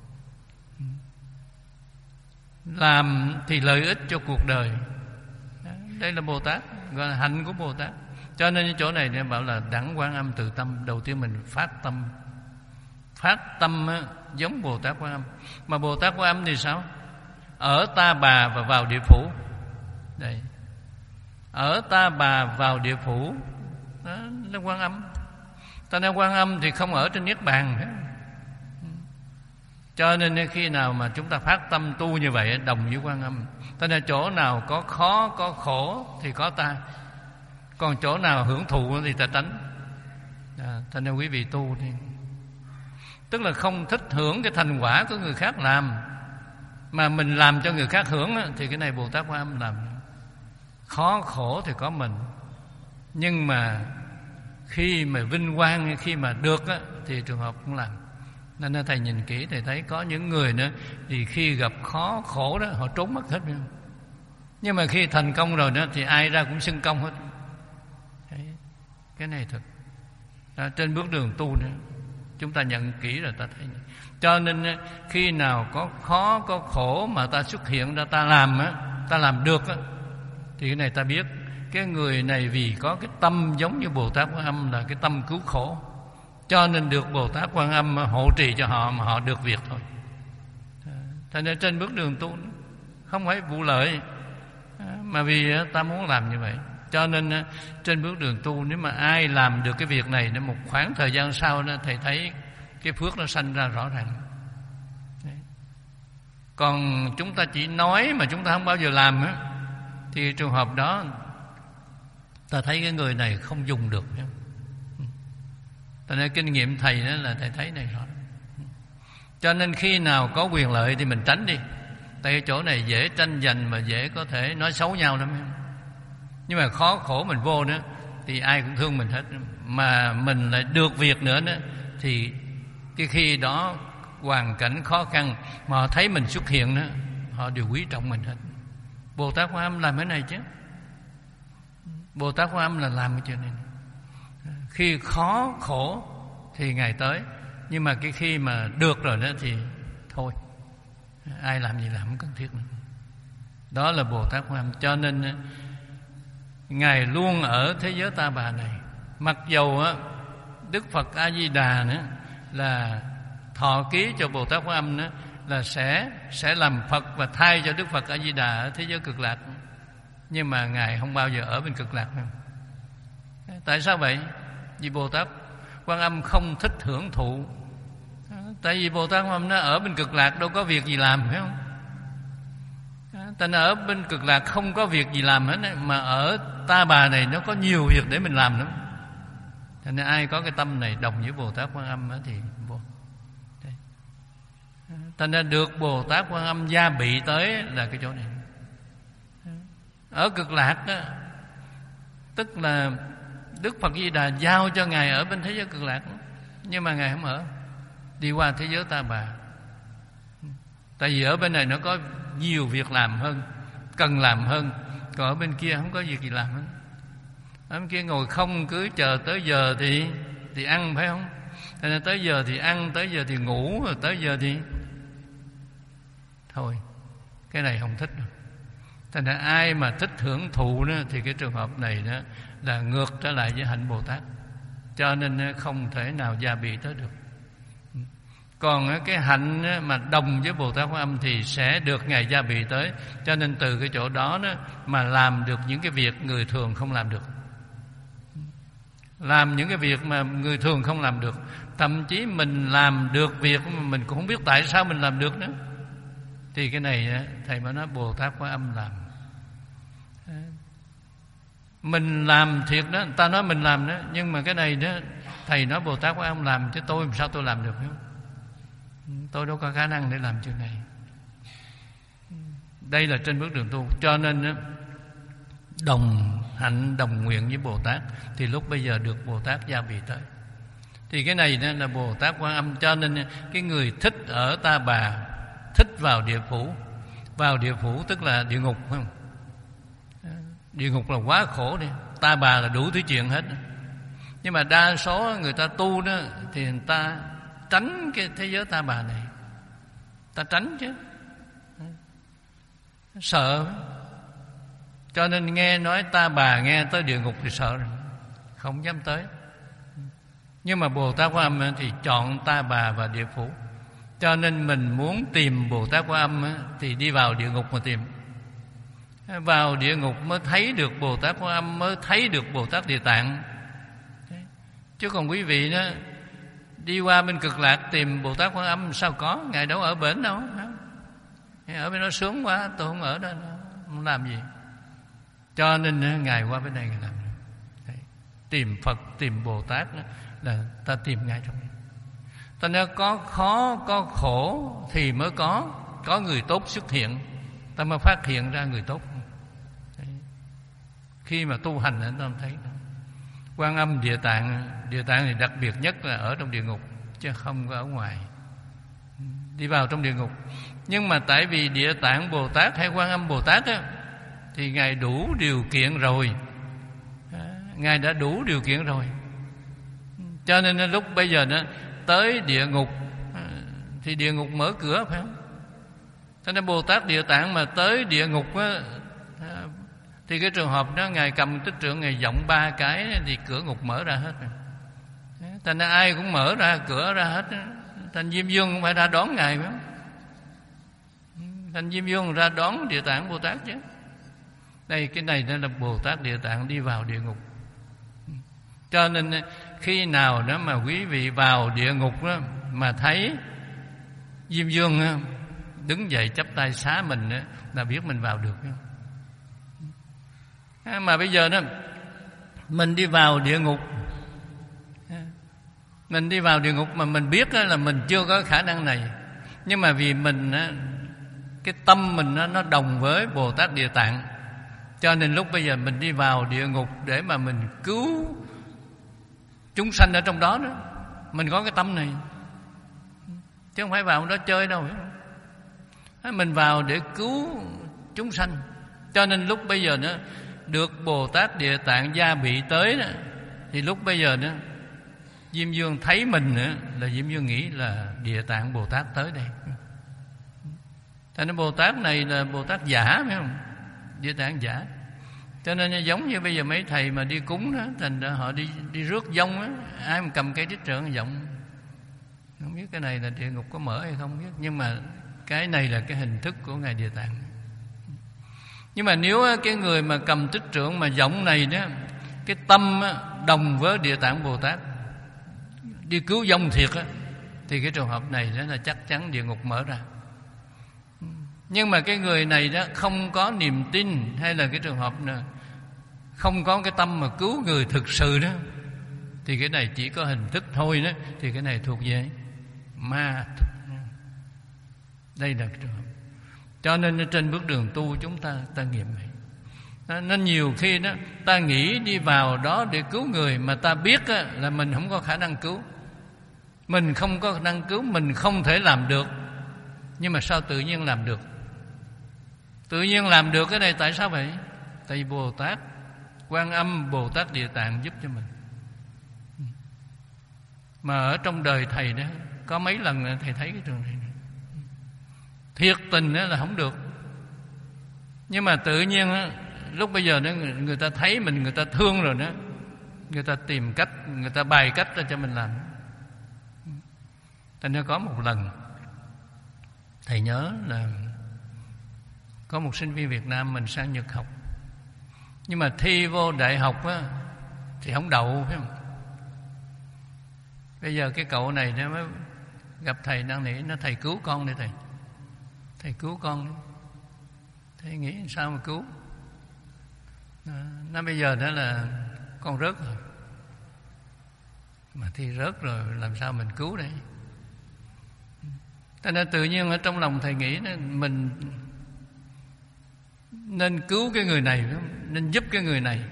Làm thì lợi ích cho cuộc đời, đây là Bồ Tát, gọi là hạnh của Bồ Tát. Cho nên chỗ này nên bảo là đẳng Quan Âm từ tâm. Đầu tiên mình phát tâm, phát tâm á, giống Bồ Tát Quan Âm. Mà Bồ Tát Quan Âm thì sao? Ở Ta Bà và vào địa phủ. Đây, ở Ta Bà vào địa phủ, đó là Quan Âm. Ta nói Quan Âm thì không ở trên Niết Bàn. Cho nên khi nào mà chúng ta phát tâm tu như vậy, đồng với Quan Âm. Ta nói chỗ nào có khó, có khổ thì có ta, còn chỗ nào hưởng thụ thì ta tránh. À, ta nói quý vị tu đi, tức là không thích hưởng cái thành quả của người khác làm, mà mình làm cho người khác hưởng, thì cái này Bồ Tát Quan Âm làm. Khó khổ thì có mình, nhưng mà khi mà vinh quang, khi mà được thì trường hợp cũng làm. Nên thầy nhìn kỹ thầy thấy có những người nữa thì khi gặp khó khổ đó họ trốn mất hết. Nhưng mà khi thành công rồi đó thì ai ra cũng xưng công hết. Đấy, cái này thật. Đó, trên bước đường tu nữa chúng ta nhận kỹ rồi ta thấy. Cho nên khi nào có khó có khổ mà ta xuất hiện ra ta làm á, ta làm được á, thì cái này ta biết cái người này vì có cái tâm giống như Bồ Tát Quan Âm là cái tâm cứu khổ, cho nên được Bồ Tát Quan Âm hộ trì cho họ mà họ được việc thôi. Cho nên trên bước đường tu không phải vụ lợi, mà vì ta muốn làm như vậy. Cho nên trên bước đường tu, nếu mà ai làm được cái việc này, một khoảng thời gian sau đó, thầy thấy cái phước nó sanh ra rõ ràng. Đấy. Còn chúng ta chỉ nói mà chúng ta không bao giờ làm á, thì trường hợp đó ta thấy cái người này không dùng được. Cho nên kinh nghiệm thầy đó là thầy thấy này rõ. Cho nên khi nào có quyền lợi thì mình tránh đi. Tại cái chỗ này dễ tranh giành mà dễ có thể nói xấu nhau lắm. Nhưng mà khó khổ mình vô nữa thì ai cũng thương mình hết. Mà mình lại được việc nữa đó, thì cái khi đó hoàn cảnh khó khăn mà họ thấy mình xuất hiện đó, họ đều quý trọng mình hết. Bồ Tát Quan Âm làm cái này chứ. Bồ Tát Quan Âm là làm cái chuyện này. Khi khó khổ thì Ngài tới. Nhưng mà cái khi mà được rồi đó thì thôi, ai làm gì làm không cần thiết nữa. Đó là Bồ Tát Quan Âm. Cho nên Ngài luôn ở thế giới Ta Bà này. Mặc dầu á, Đức Phật A Di Đà nữa là thọ ký cho Bồ Tát Quan Âm nữa là sẽ sẽ làm Phật và thay cho Đức Phật A Di Đà ở thế giới Cực Lạc. Nhưng mà Ngài không bao giờ ở bên Cực Lạc nữa. Tại sao vậy? Vì Bồ Tát Quan Âm không thích hưởng thụ. Tại vì Bồ Tát Quan Âm nó ở bên Cực Lạc đâu có việc gì làm, phải không? Tại nó ở bên Cực Lạc không có việc gì làm hết. Mà ở Ta Bà này nó có nhiều việc để mình làm lắm. Cho nên ai có cái tâm này đồng với Bồ Tát Quan Âm thì vô. Thành ra được Bồ Tát Quan Âm gia bị tới là cái chỗ này. Ở Cực Lạc đó, tức là Đức Phật Di Đà giao cho Ngài ở bên thế giới Cực Lạc đó. Nhưng mà Ngài không ở, đi qua thế giới Ta Bà. Tại vì ở bên này nó có nhiều việc làm hơn, cần làm hơn. Còn ở bên kia không có việc gì làm hết. Ở bên kia ngồi không, cứ chờ tới giờ thì thì ăn, phải không? Thành ra tới giờ thì ăn, tới giờ thì ngủ, rồi tới giờ thì thôi. Cái này không thích đâu. Thành ra ai mà thích hưởng thụ đó, thì cái trường hợp này đó là ngược trở lại với hạnh Bồ Tát. Cho nên không thể nào gia bị tới được. Còn cái hạnh mà đồng với Bồ Tát Quan Âm thì sẽ được Ngài gia bị tới. Cho nên từ cái chỗ đó, đó mà làm được những cái việc người thường không làm được. Làm những cái việc mà người thường không làm được. Thậm chí mình làm được việc mà mình cũng không biết tại sao mình làm được nữa. Thì cái này thầy mới nói Bồ Tát Quan Âm làm. Mình làm thiệt đó, ta nói mình làm đó. Nhưng mà cái này đó, thầy nói Bồ Tát Quan Âm làm, chứ tôi làm sao tôi làm được không? Tôi đâu có khả năng để làm chuyện này. Đây là trên bước đường tu. Cho nên đồng hạnh đồng nguyện với Bồ Tát thì lúc bây giờ được Bồ Tát gia bị tới. Thì cái này là Bồ Tát Quan Âm. Cho nên cái người thích ở Ta Bà, thích vào địa phủ. Vào địa phủ tức là địa ngục, phải không? Địa ngục là quá khổ đi. Ta Bà là đủ thứ chuyện hết. Nhưng mà đa số người ta tu đó thì người ta tránh cái thế giới Ta Bà này. Ta tránh chứ, sợ. Cho nên nghe nói Ta Bà, nghe tới địa ngục thì sợ rồi, không dám tới. Nhưng mà Bồ Tát Quan Âm thì chọn Ta Bà và địa phủ. Cho nên mình muốn tìm Bồ Tát Quan Âm thì đi vào địa ngục mà tìm. Vào địa ngục mới thấy được Bồ Tát Quan Âm, mới thấy được Bồ Tát Địa Tạng. Chứ còn quý vị đó đi qua bên Cực Lạc tìm Bồ Tát Quan Âm sao có? Ngài đâu ở bển đâu. Ở bên đó sướng quá, tôi không ở đó, không làm gì. Cho nên Ngài qua bên này Ngài làm. Đấy. Tìm Phật, tìm Bồ Tát là ta tìm Ngài trong đây. Ta nói có khó, có khổ thì mới có Có người tốt xuất hiện, ta mới phát hiện ra người tốt. Đấy. Khi mà tu hành ta thấy Quan Âm, Địa Tạng. Địa Tạng thì đặc biệt nhất là ở trong địa ngục, chứ không có ở ngoài. Đi vào trong địa ngục. Nhưng mà tại vì Địa Tạng Bồ Tát hay Quan Âm Bồ Tát á, thì Ngài đủ điều kiện rồi. Ngài đã đủ điều kiện rồi. Cho nên lúc bây giờ nó tới địa ngục thì địa ngục mở cửa, phải không? Cho nên Bồ Tát Địa Tạng mà tới địa ngục á, thì cái trường hợp đó Ngài cầm tích trượng, Ngài giọng ba cái thì cửa ngục mở ra hết. Thành ra ai cũng mở ra cửa ra hết. Thành Diêm Vương cũng phải ra đón Ngài, phải không? Thành Diêm Vương ra đón Địa Tạng Bồ Tát chứ. Đây, cái này đó là Bồ Tát Địa Tạng đi vào địa ngục. Cho nên khi nào đó mà quý vị vào địa ngục đó, mà thấy Diêm Vương đứng dậy chắp tay xá mình đó, là biết mình vào được. Mà bây giờ đó mình đi vào địa ngục, Mình đi vào địa ngục mà mình biết là mình chưa có khả năng này, nhưng mà vì mình cái tâm mình nó đồng với Bồ Tát Địa Tạng, cho nên lúc bây giờ mình đi vào địa ngục để mà mình cứu chúng sanh ở trong đó đó. Mình có cái tâm này, chứ không phải vào đó chơi đâu. Mình vào để cứu chúng sanh. Cho nên lúc bây giờ đó được Bồ Tát Địa Tạng gia bị tới đó, thì lúc bây giờ đó Diêm Dương thấy mình nữa là Diêm Dương nghĩ là Địa Tạng Bồ Tát tới đây. Thành ra Bồ Tát này là Bồ Tát giả, phải không? Địa Tạng giả. Cho nên giống như bây giờ mấy thầy mà đi cúng đó, thành ra họ đi đi rước vong á, ai mà cầm cây trích trượng giọng, không biết cái này là địa ngục có mở hay không biết, nhưng mà cái này là cái hình thức của ngài Địa Tạng. Nhưng mà nếu cái người mà cầm tích trượng mà giọng này đó, cái tâm đồng với Địa Tạng Bồ Tát đi cứu vong thiệt á, thì cái trường hợp này đó là chắc chắn địa ngục mở ra. Nhưng mà cái người này đó không có niềm tin, hay là cái trường hợp này không có cái tâm mà cứu người thực sự đó, thì cái này chỉ có hình thức thôi đó, thì cái này thuộc về ma. Đây là cái trường hợp. Cho nên trên bước đường tu chúng ta ta nghiệm vậy. Nên nhiều khi đó ta nghĩ đi vào đó để cứu người, mà ta biết là mình không có khả năng cứu, mình không có khả năng cứu, mình không thể làm được. Nhưng mà sao tự nhiên làm được? Tự nhiên làm được cái này tại sao vậy? Tại vì Bồ Tát Quan Âm, Bồ Tát Địa Tạng giúp cho mình. Mà ở trong đời thầy đó có mấy lần thầy thấy cái trường này, thiệt tình là không được. Nhưng mà tự nhiên đó, lúc bây giờ đó, người ta thấy mình, người ta thương rồi đó, người ta tìm cách, người ta bày cách ra cho mình làm. Thành ra có một lần thầy nhớ là có một sinh viên Việt Nam mình sang Nhật học, nhưng mà thi vô đại học á, thì không đậu, phải không? Bây giờ cái cậu này nó mới gặp thầy đang nghĩ, nó thầy cứu con đi thầy, thầy cứu con đi. Thầy nghĩ sao mà cứu? Nó bây giờ đó là con rớt rồi, mà thi rớt rồi làm sao mình cứu đây? Cho nên tự nhiên ở trong lòng thầy nghĩ đó, mình nên cứu cái người này, nên giúp cái người này.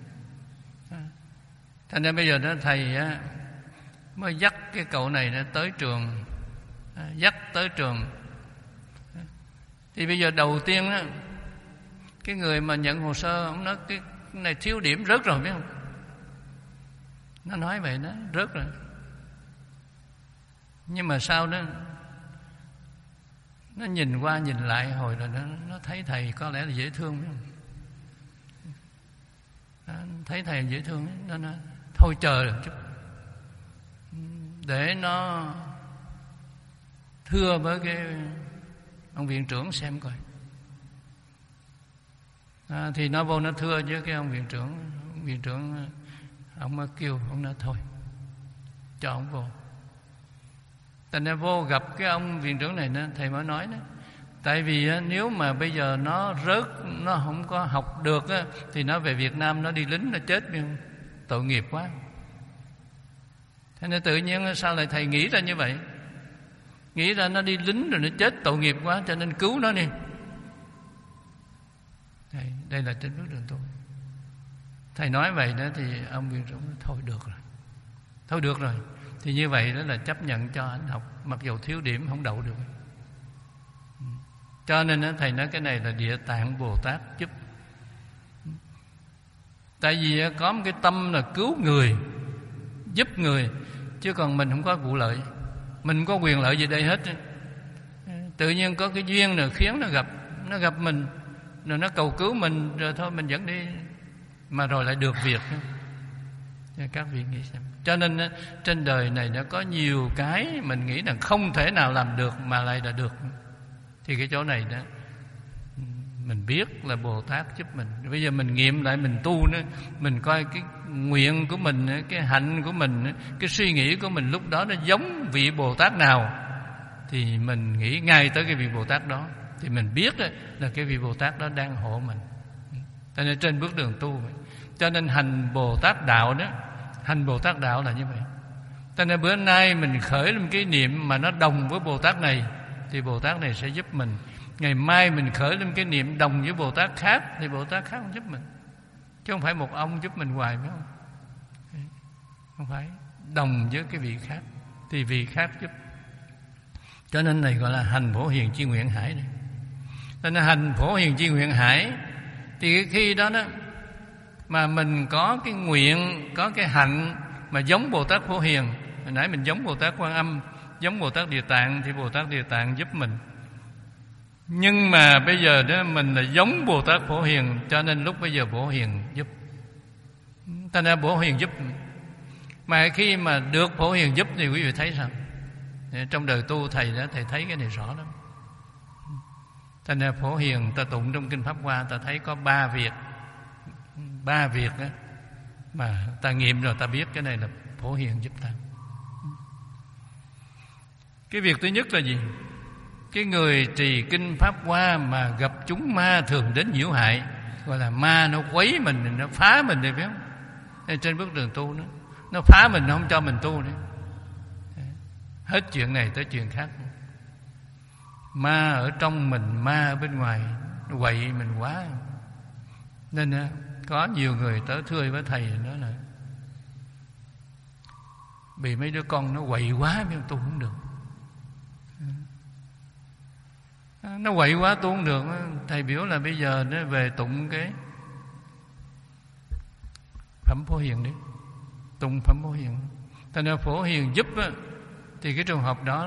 Thành nên bây giờ đó thầy á, mới dắt cái cậu này nó tới trường, dắt tới trường. Thì bây giờ đầu tiên đó, cái người mà nhận hồ sơ, ông nói cái này thiếu điểm rớt rồi, biết không? Nó nói vậy đó, rớt rồi. Nhưng mà sau đó nó nhìn qua nhìn lại hồi rồi nó, nó thấy thầy có lẽ là dễ thương, phải không? Nó thấy thầy dễ thương, nó nói thôi chờ một chút để nó thưa với cái ông viện trưởng xem coi. À, thì nó vô nó thưa với cái ông viện trưởng. Ông viện trưởng ông mới kêu, ông nói thôi cho ông vô. Thành ra vô gặp cái ông viện trưởng này đó, thầy mới nói đó, tại vì nếu mà bây giờ nó rớt, nó không có học được thì nó về Việt Nam nó đi lính nó chết, tội nghiệp quá. Thế nên tự nhiên sao lại thầy nghĩ ra như vậy? Nghĩ ra nó đi lính rồi nó chết tội nghiệp quá, cho nên cứu nó đi. Đây, đây là trên bước đường tu. Thầy nói vậy đó thì ông viện trưởng nói, thôi được rồi, thôi được rồi. Thì như vậy đó là chấp nhận cho anh học, mặc dù thiếu điểm không đậu được. Cho nên đó, thầy nói cái này là Địa Tạng Bồ Tát giúp. Tại vì có một cái tâm là cứu người, giúp người, chứ còn mình không có vụ lợi, mình không có quyền lợi gì đây hết. Tự nhiên có cái duyên rồi khiến nó gặp, nó gặp mình, rồi nó cầu cứu mình, rồi thôi mình dẫn đi, mà rồi lại được việc. Các vị nghĩ xem. Cho nên trên đời này nó có nhiều cái mình nghĩ là không thể nào làm được mà lại là được. Thì cái chỗ này đó mình biết là Bồ Tát giúp mình. Bây giờ mình nghiệm lại, mình tu nữa, mình coi cái nguyện của mình, cái hạnh của mình, cái suy nghĩ của mình lúc đó nó giống vị Bồ Tát nào, thì mình nghĩ ngay tới cái vị Bồ Tát đó, thì mình biết là cái vị Bồ Tát đó đang hộ mình. Cho nên trên bước đường tu, cho nên hành Bồ Tát đạo đó, hành Bồ Tát đạo là như vậy. Cho nên bữa nay mình khởi lên cái niệm mà nó đồng với Bồ Tát này thì Bồ Tát này sẽ giúp mình. Ngày mai mình khởi lên cái niệm đồng với Bồ Tát khác thì Bồ Tát khác cũng giúp mình. Chứ không phải một ông giúp mình hoài, phải không? Không phải, đồng với cái vị khác thì vị khác giúp. Cho nên này gọi là hành Phổ Hiền Chi Nguyện Hải này. Cho nên hành Phổ Hiền Chi Nguyện Hải thì khi đó đó mà mình có cái nguyện, có cái hạnh mà giống Bồ Tát Phổ Hiền. Hồi nãy mình giống Bồ Tát Quan Âm, giống Bồ Tát Địa Tạng thì Bồ Tát Địa Tạng giúp mình. Nhưng mà bây giờ đó mình là giống Bồ Tát Phổ Hiền, cho nên lúc bây giờ Phổ Hiền giúp. Thành ra Phổ Hiền giúp. Mà khi mà được Phổ Hiền giúp thì quý vị thấy sao? Trong đời tu thầy đã thầy thấy cái này rõ lắm. Thành ra Phổ Hiền ta tụng trong Kinh Pháp Hoa, ta thấy có ba việc. Ba việc đó mà ta nghiệm rồi ta biết cái này là Phổ Hiền giúp ta. Cái việc thứ nhất là gì? Cái người trì Kinh Pháp Hoa mà gặp chúng ma thường đến nhiễu hại, gọi là ma nó quấy mình, nó phá mình đi, phải không? Nên trên bước đường tu nó nó phá mình, nó không cho mình tu nữa. Hết chuyện này tới chuyện khác. Ma ở trong mình, ma ở bên ngoài, nó quậy mình quá. Nên có nhiều người tới thưa với thầy nói là bị mấy đứa con nó quậy quá, nhưng tu không được. Nó quậy quá tu không được. Thầy biểu là bây giờ nó về tụng cái Phẩm Phổ Hiền đi, tụng Phẩm Phổ Hiền. Thành ra Phổ Hiền giúp á, thì cái trường hợp đó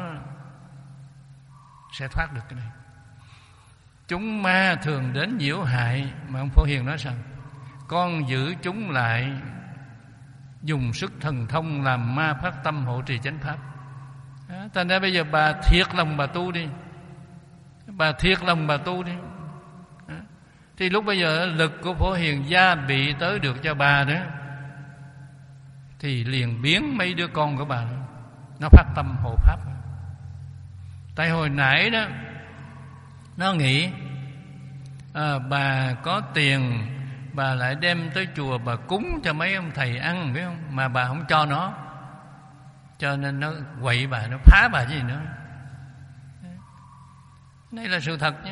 sẽ thoát được cái này. Chúng ma thường đến nhiễu hại, mà ông Phổ Hiền nói sao? Con giữ chúng lại, dùng sức thần thông làm ma phát tâm hộ trì chánh pháp. Đó, thành ra bây giờ bà thiệt lòng bà tu đi, bà thiệt lòng bà tu đi. Đó, thì lúc bây giờ lực của Phổ Hiền gia bị tới được cho bà đó, thì liền biến mấy đứa con của bà đó, nó phát tâm hộ pháp. Tại hồi nãy đó nó nghĩ à, bà có tiền, bà lại đem tới chùa bà cúng cho mấy ông thầy ăn, biết không? Mà bà không cho nó, cho nên nó quậy bà, nó phá bà gì nữa. Đây là sự thật nhé.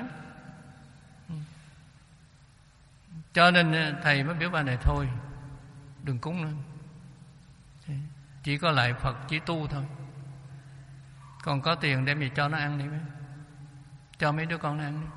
Cho nên thầy mới biểu bà này thôi, đừng cúng nữa, chỉ có lại Phật, chỉ tu thôi. Còn có tiền đem gì cho nó ăn đi, cho mấy đứa con nó ăn đi.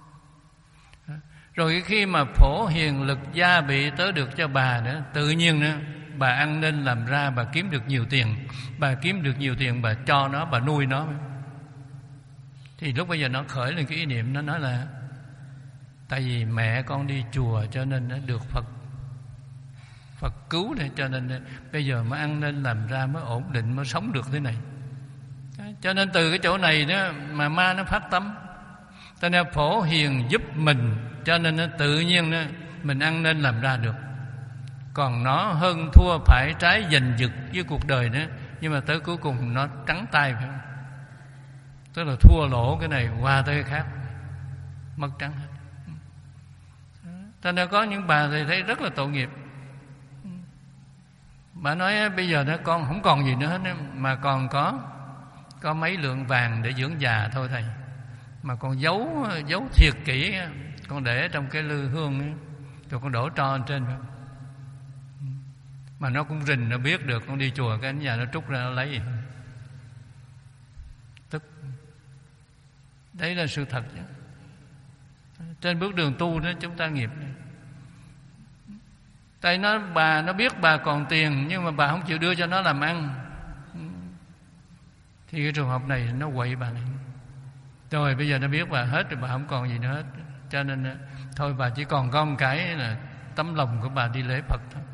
Rồi khi mà Phổ Hiền lực gia bị tới được cho bà nữa, tự nhiên nữa bà ăn nên làm ra, bà kiếm được nhiều tiền. Bà kiếm được nhiều tiền, bà cho nó, bà nuôi nó. Thì lúc bây giờ nó khởi lên cái ý niệm, nó nói là tại vì mẹ con đi chùa cho nên nó được Phật Phật cứu này, cho nên bây giờ mới ăn nên làm ra, mới ổn định, mới sống được thế này. Cho nên từ cái chỗ này đó mà ma nó phát tâm. Cho nên Phổ Hiền giúp mình, cho nên nó tự nhiên đó, mình ăn nên làm ra được. Còn nó hơn thua phải trái giành giật với cuộc đời nữa, nhưng mà tới cuối cùng nó trắng tay, phải không? Tức là thua lỗ cái này qua tới cái khác, mất trắng hết. Cho nên có những bà thì thấy rất là tội nghiệp. Bà nói bây giờ nó con không còn gì nữa hết, mà còn có có mấy lượng vàng để dưỡng già thôi thầy, mà con giấu giấu thiệt kỹ, con để trong cái lư hương ấy, rồi con đổ tro lên trên. Mà nó cũng rình, nó biết được con đi chùa, cái nhà nó trút ra nó lấy. Tức đấy là sự thật. Trên bước đường tu đó chúng ta nghiệp. Tại nó bà nó biết bà còn tiền, nhưng mà bà không chịu đưa cho nó làm ăn, thì cái trường hợp này nó quậy bà này. Rồi bây giờ nó biết bà hết rồi, bà không còn gì nữa hết, cho nên thôi bà chỉ còn có một cái là tấm lòng của bà đi lễ Phật thôi.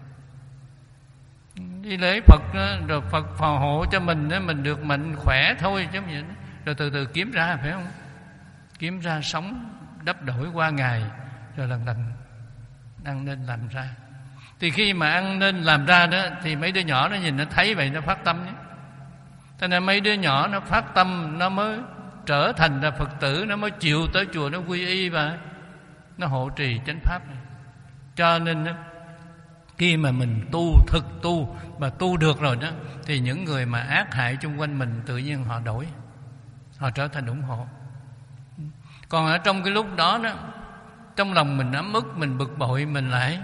Đi lễ Phật đó, rồi Phật phò hộ cho mình đó, mình được mạnh khỏe thôi chứ gì đó. Rồi từ từ kiếm ra, phải không? Kiếm ra sống đắp đổi qua ngày, rồi lần lần ăn nên làm ra. Thì khi mà ăn nên làm ra đó, thì mấy đứa nhỏ nó nhìn nó thấy vậy, nó phát tâm nhé. Cho nên mấy đứa nhỏ nó phát tâm, nó mới trở thành là Phật tử, nó mới chịu tới chùa, nó quy y và nó hộ trì chánh pháp này. Cho nên Khi mà mình tu, thực tu và tu được rồi đó, thì những người mà ác hại chung quanh mình tự nhiên họ đổi, họ trở thành ủng hộ. Còn ở trong cái lúc đó đó, trong lòng mình ấm ức, mình bực bội, mình lại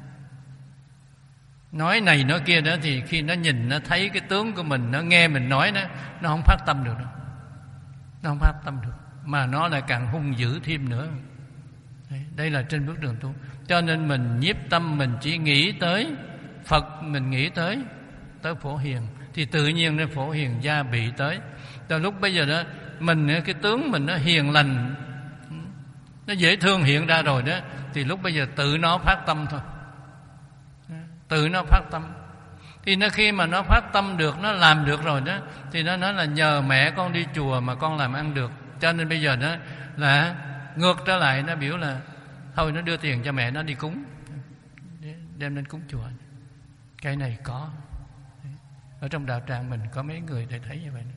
nói này nói kia đó, thì khi nó nhìn, nó thấy cái tướng của mình, nó nghe mình nói đó, nó không phát tâm được đâu. Nó không phát tâm được, mà nó lại càng hung dữ thêm nữa. Đây là trên bước đường tu. Cho nên mình nhiếp tâm, mình chỉ nghĩ tới Phật, mình nghĩ tới tới Phổ Hiền, thì tự nhiên nó Phổ Hiền gia bị tới. Từ lúc bây giờ đó, mình cái tướng mình nó hiền lành, nó dễ thương hiện ra rồi đó, thì lúc bây giờ tự nó phát tâm thôi. Tự nó phát tâm. Thì nó khi mà nó phát tâm được, nó làm được rồi đó, thì nó nói là nhờ mẹ con đi chùa mà con làm ăn được. Cho nên bây giờ đó là ngược trở lại, nó biểu là thôi nó đưa tiền cho mẹ nó đi cúng, đem lên cúng chùa. Cái này có ở trong đạo tràng mình, có mấy người thầy thấy như vậy.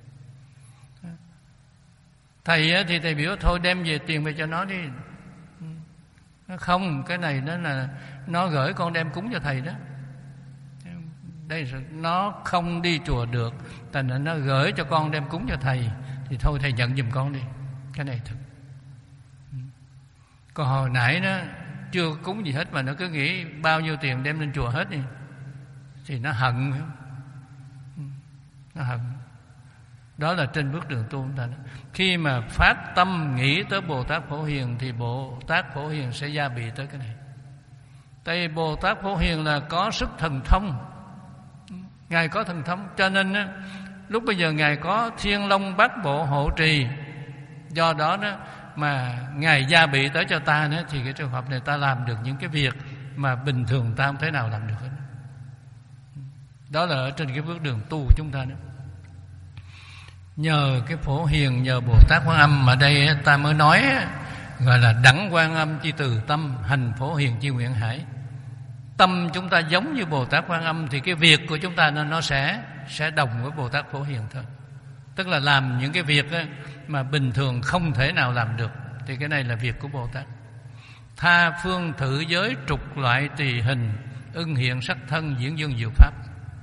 Thầy thì thầy biểu thôi đem về tiền về cho nó đi. Nó không, cái này nó là nó gửi con đem cúng cho thầy đó. Đây nó không đi chùa được, thành ra nó gửi cho con đem cúng cho thầy, thì thôi thầy nhận giùm con đi. Cái này thật. Còn hồi nãy nó chưa cúng gì hết mà nó cứ nghĩ bao nhiêu tiền đem lên chùa hết đi, thì nó hận. Nó hận. Đó là trên bước đường tu chúng ta. Khi mà phát tâm nghĩ tới Bồ Tát Phổ Hiền, thì Bồ Tát Phổ Hiền sẽ gia bị tới cái này. Tại vì Bồ Tát Phổ Hiền là có sức thần thông, Ngài có thần thông, cho nên á, lúc bây giờ Ngài có Thiên Long Bát Bộ hộ trì. Do đó đó mà Ngài gia bị tới cho ta nữa, thì cái trường hợp này ta làm được những cái việc mà bình thường ta không thể nào làm được hết. Đó là ở trên cái bước đường tu của chúng ta đó. Nhờ cái Phổ Hiền, nhờ Bồ Tát Quan Âm, mà đây ta mới nói gọi là đẳng Quan Âm chi từ tâm, hành Phổ Hiền chi nguyện hải. Tâm chúng ta giống như Bồ Tát Quan Âm, thì cái việc của chúng ta nó, nó sẽ sẽ đồng với Bồ Tát Phổ Hiền thôi. Tức là làm những cái việc mà bình thường không thể nào làm được, thì cái này là việc của Bồ Tát. Tha phương thử giới trục loại tùy hình, ưng hiện sắc thân diễn dương diệu pháp.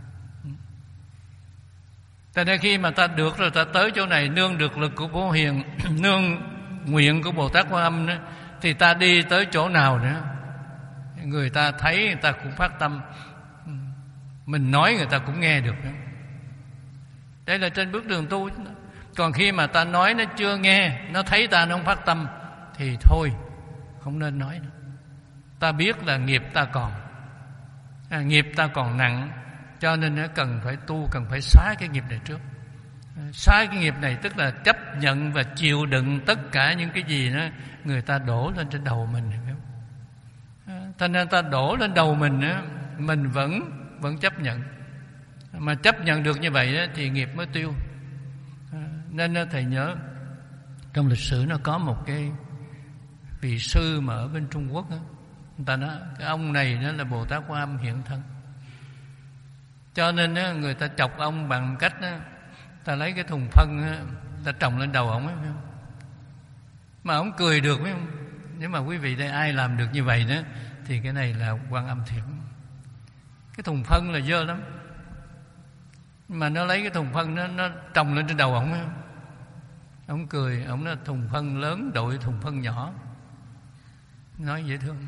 Tại nên khi mà ta được rồi, ta tới chỗ này nương được lực của Phổ Hiền, nương nguyện của Bồ Tát Quan Âm đó, thì ta đi tới chỗ nào nữa người ta thấy, người ta cũng phát tâm, mình nói người ta cũng nghe được nữa. Đây là trên bước đường tu. Còn khi mà ta nói nó chưa nghe, nó thấy ta nó không phát tâm, thì thôi không nên nói nữa. Ta biết là nghiệp ta còn à, nghiệp ta còn nặng, cho nên nó cần phải tu, cần phải xóa cái nghiệp này trước. Xóa cái nghiệp này tức là chấp nhận và chịu đựng tất cả những cái gì đó người ta đổ lên trên đầu mình. Thành nên ta đổ lên đầu mình đó, mình vẫn vẫn chấp nhận. Mà chấp nhận được như vậy đó, thì nghiệp mới tiêu. Nên thầy nhớ trong lịch sử nó có một cái vị sư mà ở bên Trung Quốc đó, người ta nói cái ông này đó là Bồ Tát Quan Âm hiện thân. Cho nên đó, người ta chọc ông bằng cách đó, ta lấy cái thùng phân đó, ta trồng lên đầu ông ấy, phải không? Mà ông cười được, phải không? Nếu mà quý vị đây ai làm được như vậy đó, thì cái này là Quan Âm thiệt. Cái thùng phân là dơ lắm, mà nó lấy cái thùng phân nó, nó trồng lên trên đầu ổng ấy. Ông cười, ổng nói thùng phân lớn đội thùng phân nhỏ, nói dễ thương.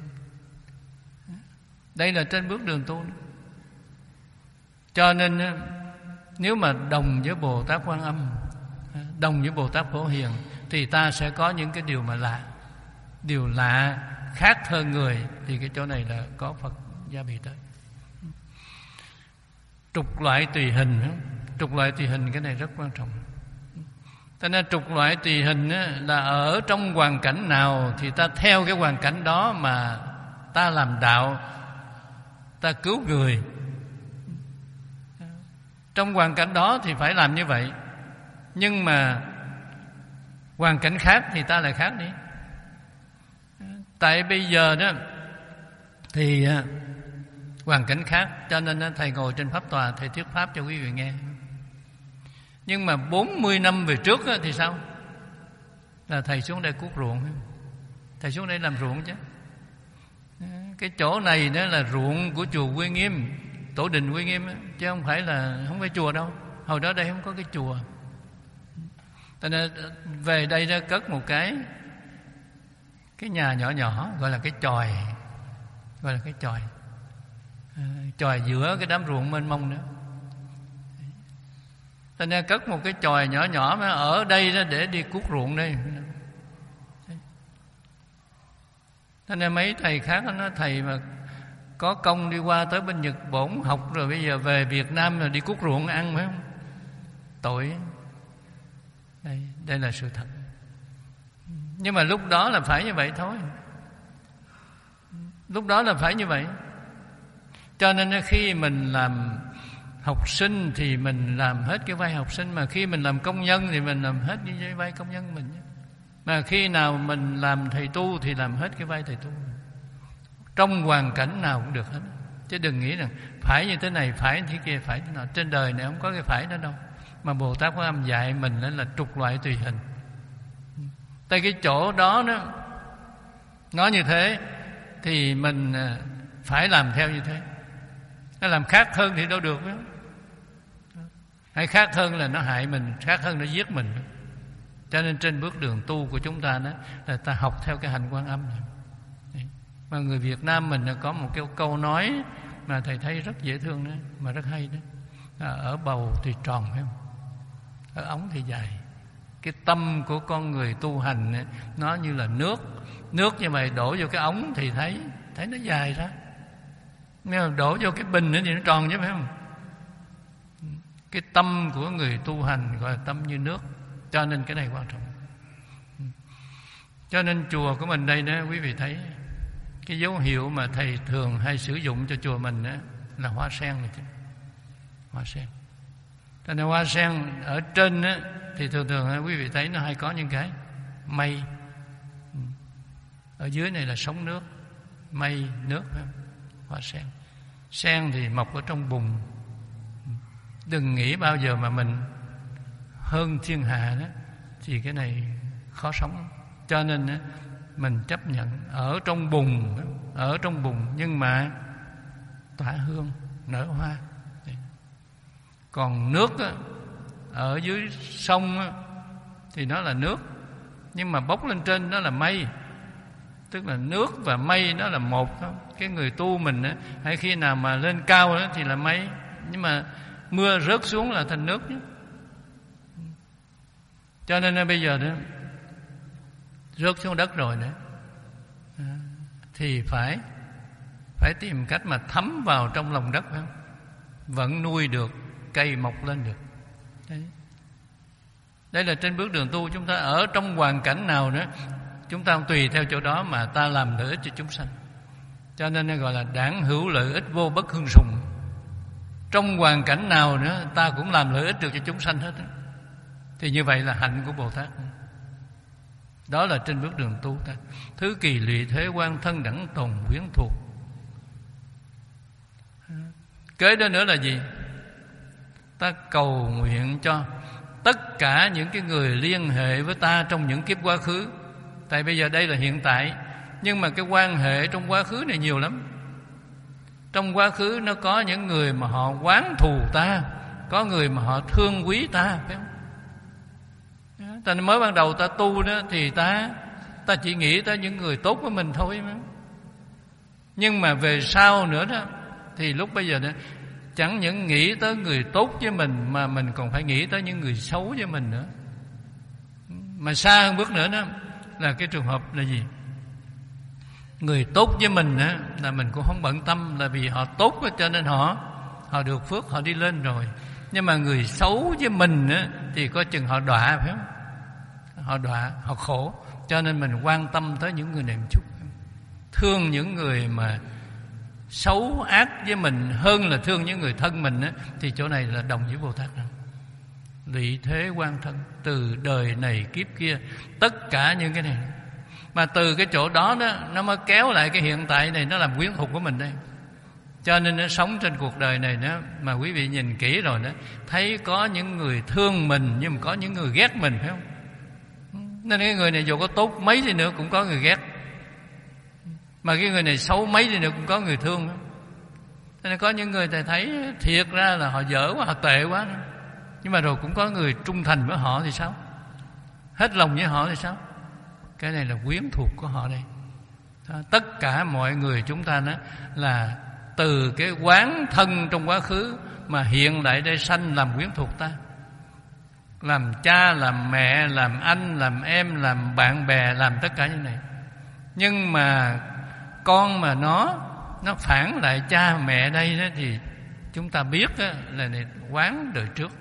Đây là trên bước đường tu. Cho nên nếu mà đồng với Bồ Tát Quan Âm, đồng với Bồ Tát Phổ Hiền, thì ta sẽ có những cái điều mà lạ, điều lạ khác hơn người. Thì cái chỗ này là có Phật gia bị tới. Trục loại tùy hình, trục loại tùy hình cái này rất quan trọng. Cho nên trục loại tùy hình là ở trong hoàn cảnh nào thì ta theo cái hoàn cảnh đó mà ta làm đạo, ta cứu người. Trong hoàn cảnh đó thì phải làm như vậy, nhưng mà hoàn cảnh khác thì ta lại khác đi. Tại bây giờ đó thì hoàn cảnh khác, cho nên thầy ngồi trên pháp tòa, thầy thuyết pháp cho quý vị nghe. Nhưng mà bốn mươi năm về trước thì sao? Là thầy xuống đây cuốc ruộng, thầy xuống đây làm ruộng chứ. Cái chỗ này đó là ruộng của chùa Quy Nghiêm, tổ đình Quy Nghiêm đó, chứ không phải là không phải chùa đâu. Hồi đó đây không có cái chùa. Cho nên về đây đó cất một cái cái nhà nhỏ nhỏ gọi là cái chòi, gọi là cái chòi, à, chòi giữa cái đám ruộng mênh mông đó. Cho nên cất một cái chòi nhỏ nhỏ mà ở đây đó để đi cuốc ruộng đây. Cho nên mấy thầy khác nó nói thầy mà có công đi qua tới bên Nhật Bổn học rồi bây giờ về Việt Nam rồi đi cuốc ruộng ăn phải không? Tội. Đây, đây là sự thật. Nhưng mà lúc đó là phải như vậy thôi. Lúc đó là phải như vậy. Cho nên khi mình làm học sinh thì mình làm hết cái vai học sinh, mà khi mình làm công nhân thì mình làm hết cái vai công nhân mình. Mà khi nào mình làm thầy tu thì làm hết cái vai thầy tu. Trong hoàn cảnh nào cũng được hết. Chứ đừng nghĩ rằng phải như thế này, phải như thế kia, phải thế nào. Trên đời này không có cái phải đó đâu. Mà Bồ Tát Quan Âm dạy mình là trục loại tùy hình. Tại cái chỗ đó đó nói như thế thì mình phải làm theo như thế. Nó làm khác hơn thì đâu được. Hay khác hơn là nó hại mình, khác hơn nó giết mình. Cho nên trên bước đường tu của chúng ta đó là ta học theo cái hành Quan Âm này. Mà người Việt Nam mình có một cái câu nói mà thầy thấy rất dễ thương đó, mà rất hay đó. Ở bầu thì tròn phải không? Ở ống thì dài. Cái tâm của con người tu hành ấy, nó như là nước. Nước như vậy đổ vô cái ống thì thấy thấy nó dài ra. Nhưng mà đổ vô cái bình nữa thì nó tròn chứ phải không? Cái tâm của người tu hành gọi là tâm như nước. Cho nên cái này quan trọng. Cho nên chùa của mình đây đó, quý vị thấy cái dấu hiệu mà thầy thường hay sử dụng cho chùa mình đó là hoa sen này chứ. Hoa sen. Cho nên hoa sen ở trên đó, thì thường thường quý vị thấy nó hay có những cái mây. Ở dưới này là sóng nước, mây, nước. Hoa sen. Sen thì mọc ở trong bùn. Đừng nghĩ bao giờ mà mình hơn thiên hạ đó, thì cái này khó sống. Cho nên đó, mình chấp nhận ở trong bùn, ở trong bùn nhưng mà tỏa hương, nở hoa. Còn nước á, ở dưới sông á, thì nó là nước, nhưng mà bốc lên trên đó là mây. Tức là nước và mây nó là một đó. Cái người tu mình á, hay khi nào mà lên cao đó thì là mây, nhưng mà mưa rớt xuống là thành nước. Cho nên bây giờ đó rớt xuống đất rồi nữa thì phải phải tìm cách mà thấm vào trong lòng đất, phải không? Vẫn nuôi được cây mọc lên được. Đấy. Đây là trên bước đường tu, chúng ta ở trong hoàn cảnh nào nữa chúng ta tùy theo chỗ đó mà ta làm lợi ích cho chúng sanh. Cho nên gọi là đảng hữu lợi ích vô bất hưng sùng. Trong hoàn cảnh nào nữa ta cũng làm lợi ích được cho chúng sanh hết. Thì như vậy là hạnh của Bồ Tát. Đó là trên bước đường tu ta. Thứ kỳ lụy thế quan thân đẳng tồn quyến thuộc. Kế đó nữa là gì? Ta cầu nguyện cho tất cả những cái người liên hệ với ta trong những kiếp quá khứ. Tại bây giờ đây là hiện tại, nhưng mà cái quan hệ trong quá khứ này nhiều lắm. Trong quá khứ nó có những người mà họ oán thù ta, có người mà họ thương quý ta, phải không? Ta mới ban đầu ta tu đó thì ta ta chỉ nghĩ tới những người tốt với mình thôi mà. Nhưng mà về sau nữa đó thì lúc bây giờ đó chẳng những nghĩ tới người tốt với mình mà mình còn phải nghĩ tới những người xấu với mình nữa. Mà xa hơn bước nữa đó là cái trường hợp là gì? Người tốt với mình á là mình cũng không bận tâm, là vì họ tốt đó, cho nên họ họ được phước, họ đi lên rồi. Nhưng mà người xấu với mình á thì có chừng họ đọa, phải không? Họ đọa, họ khổ. Cho nên mình quan tâm tới những người này một chút, thương những người mà xấu ác với mình hơn là thương những người thân mình á, thì chỗ này là đồng với Bồ Tát đó. Lụy thế quan thân, từ đời này kiếp kia, tất cả những cái này. Mà từ cái chỗ đó đó nó mới kéo lại cái hiện tại này, nó làm quyến thuộc của mình đây. Cho nên nó sống trên cuộc đời này đó, mà quý vị nhìn kỹ rồi đó, thấy có những người thương mình nhưng mà có những người ghét mình, phải không? Nên cái người này dù có tốt mấy thì nữa cũng có người ghét. Mà cái người này xấu mấy thì nữa cũng có người thương đó. Nên có những người thầy thấy thiệt ra là họ dở quá, họ tệ quá nữa. Nhưng mà rồi cũng có người trung thành với họ thì sao? Hết lòng với họ thì sao? Cái này là quyến thuộc của họ đây. Đó, tất cả mọi người chúng ta đó là từ cái quán thân trong quá khứ mà hiện lại đây sanh làm quyến thuộc ta. Làm cha, làm mẹ, làm anh, làm em, làm bạn bè, làm tất cả những này. Nhưng mà con mà nó nó phản lại cha mẹ đây đó, thì chúng ta biết đó, là quán đời trước.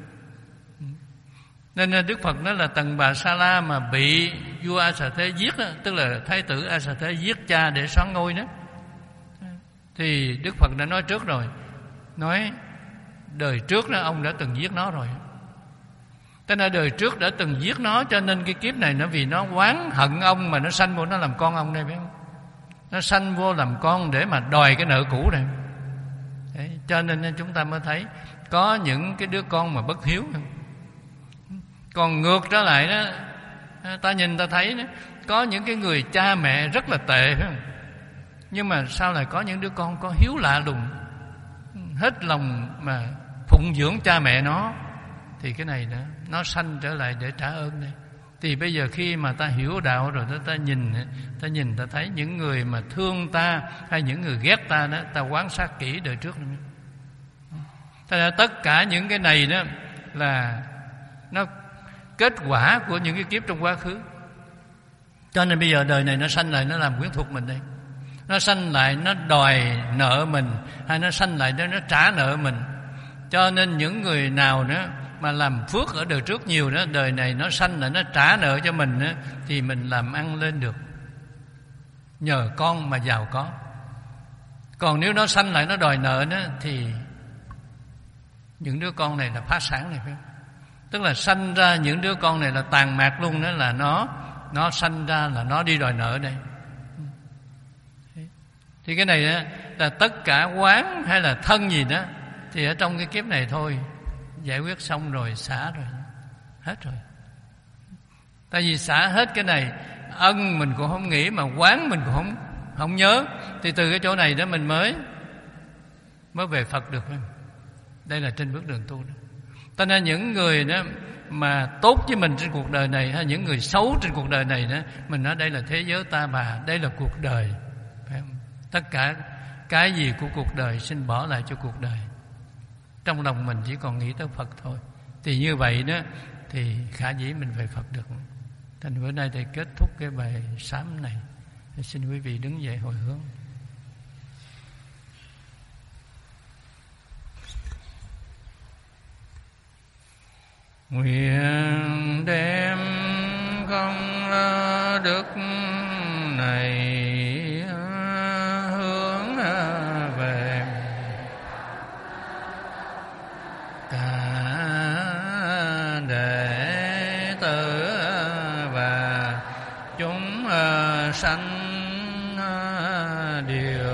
Nên Đức Phật nói là Tần Bà Sa La mà bị vua A Xà Thế giết đó, tức là thái tử A Xà Thế giết cha để soán ngôi đó, thì Đức Phật đã nói trước rồi, nói đời trước đó ông đã từng giết nó rồi. Thế nên đời trước đã từng giết nó, cho nên cái kiếp này nó vì nó oán hận ông mà nó sanh vô nó làm con ông đây, biết không? Nó sanh vô làm con để mà đòi cái nợ cũ này. Đấy, cho nên chúng ta mới thấy có những cái đứa con mà bất hiếu. Còn ngược trở lại đó, ta nhìn ta thấy đó, có những cái người cha mẹ rất là tệ, phải không? Nhưng mà sao lại có những đứa con có hiếu lạ lùng, hết lòng mà phụng dưỡng cha mẹ nó, thì cái này đó, nó sanh trở lại để trả ơn đây. Thì bây giờ khi mà ta hiểu đạo rồi đó, ta nhìn ta nhìn ta thấy những người mà thương ta hay những người ghét ta đó, ta quan sát kỹ đời trước. Thế là tất cả những cái này đó là nó kết quả của những cái kiếp trong quá khứ. Cho nên bây giờ đời này nó sanh lại nó làm quyến thuộc mình đây. Nó sanh lại nó đòi nợ mình, hay nó sanh lại để nó trả nợ mình. Cho nên những người nào đó mà làm phước ở đời trước nhiều đó, đời này nó sanh lại nó trả nợ cho mình đó, thì mình làm ăn lên được, nhờ con mà giàu có. Còn nếu nó sanh lại nó đòi nợ đó, thì những đứa con này là phá sản này, phải không? Tức là sanh ra những đứa con này là tàn mạc luôn đó, là nó nó sanh ra là nó đi đòi nợ đây. Thì cái này đó, là tất cả quán hay là thân gì đó, thì ở trong cái kiếp này thôi giải quyết xong rồi, xả rồi, hết rồi. Tại vì xả hết cái này, ân mình cũng không nghĩ, mà quán mình cũng không không nhớ, thì từ cái chỗ này đó mình mới mới về Phật được. Đây là trên bước đường tu đó. Cho nên những người đó mà tốt với mình trên cuộc đời này, hay những người xấu trên cuộc đời này đó, mình nói đây là thế giới ta bà, đây là cuộc đời, phải không? Tất cả cái gì của cuộc đời xin bỏ lại cho cuộc đời. Trong lòng mình chỉ còn nghĩ tới Phật thôi. Thì như vậy đó thì khả dĩ mình về Phật được. Thành bữa nay thầy kết thúc cái bài sám này. Thì xin quý vị đứng dậy hồi hướng. Nguyện đem công đức này hướng về cả đệ tử và chúng sanh đều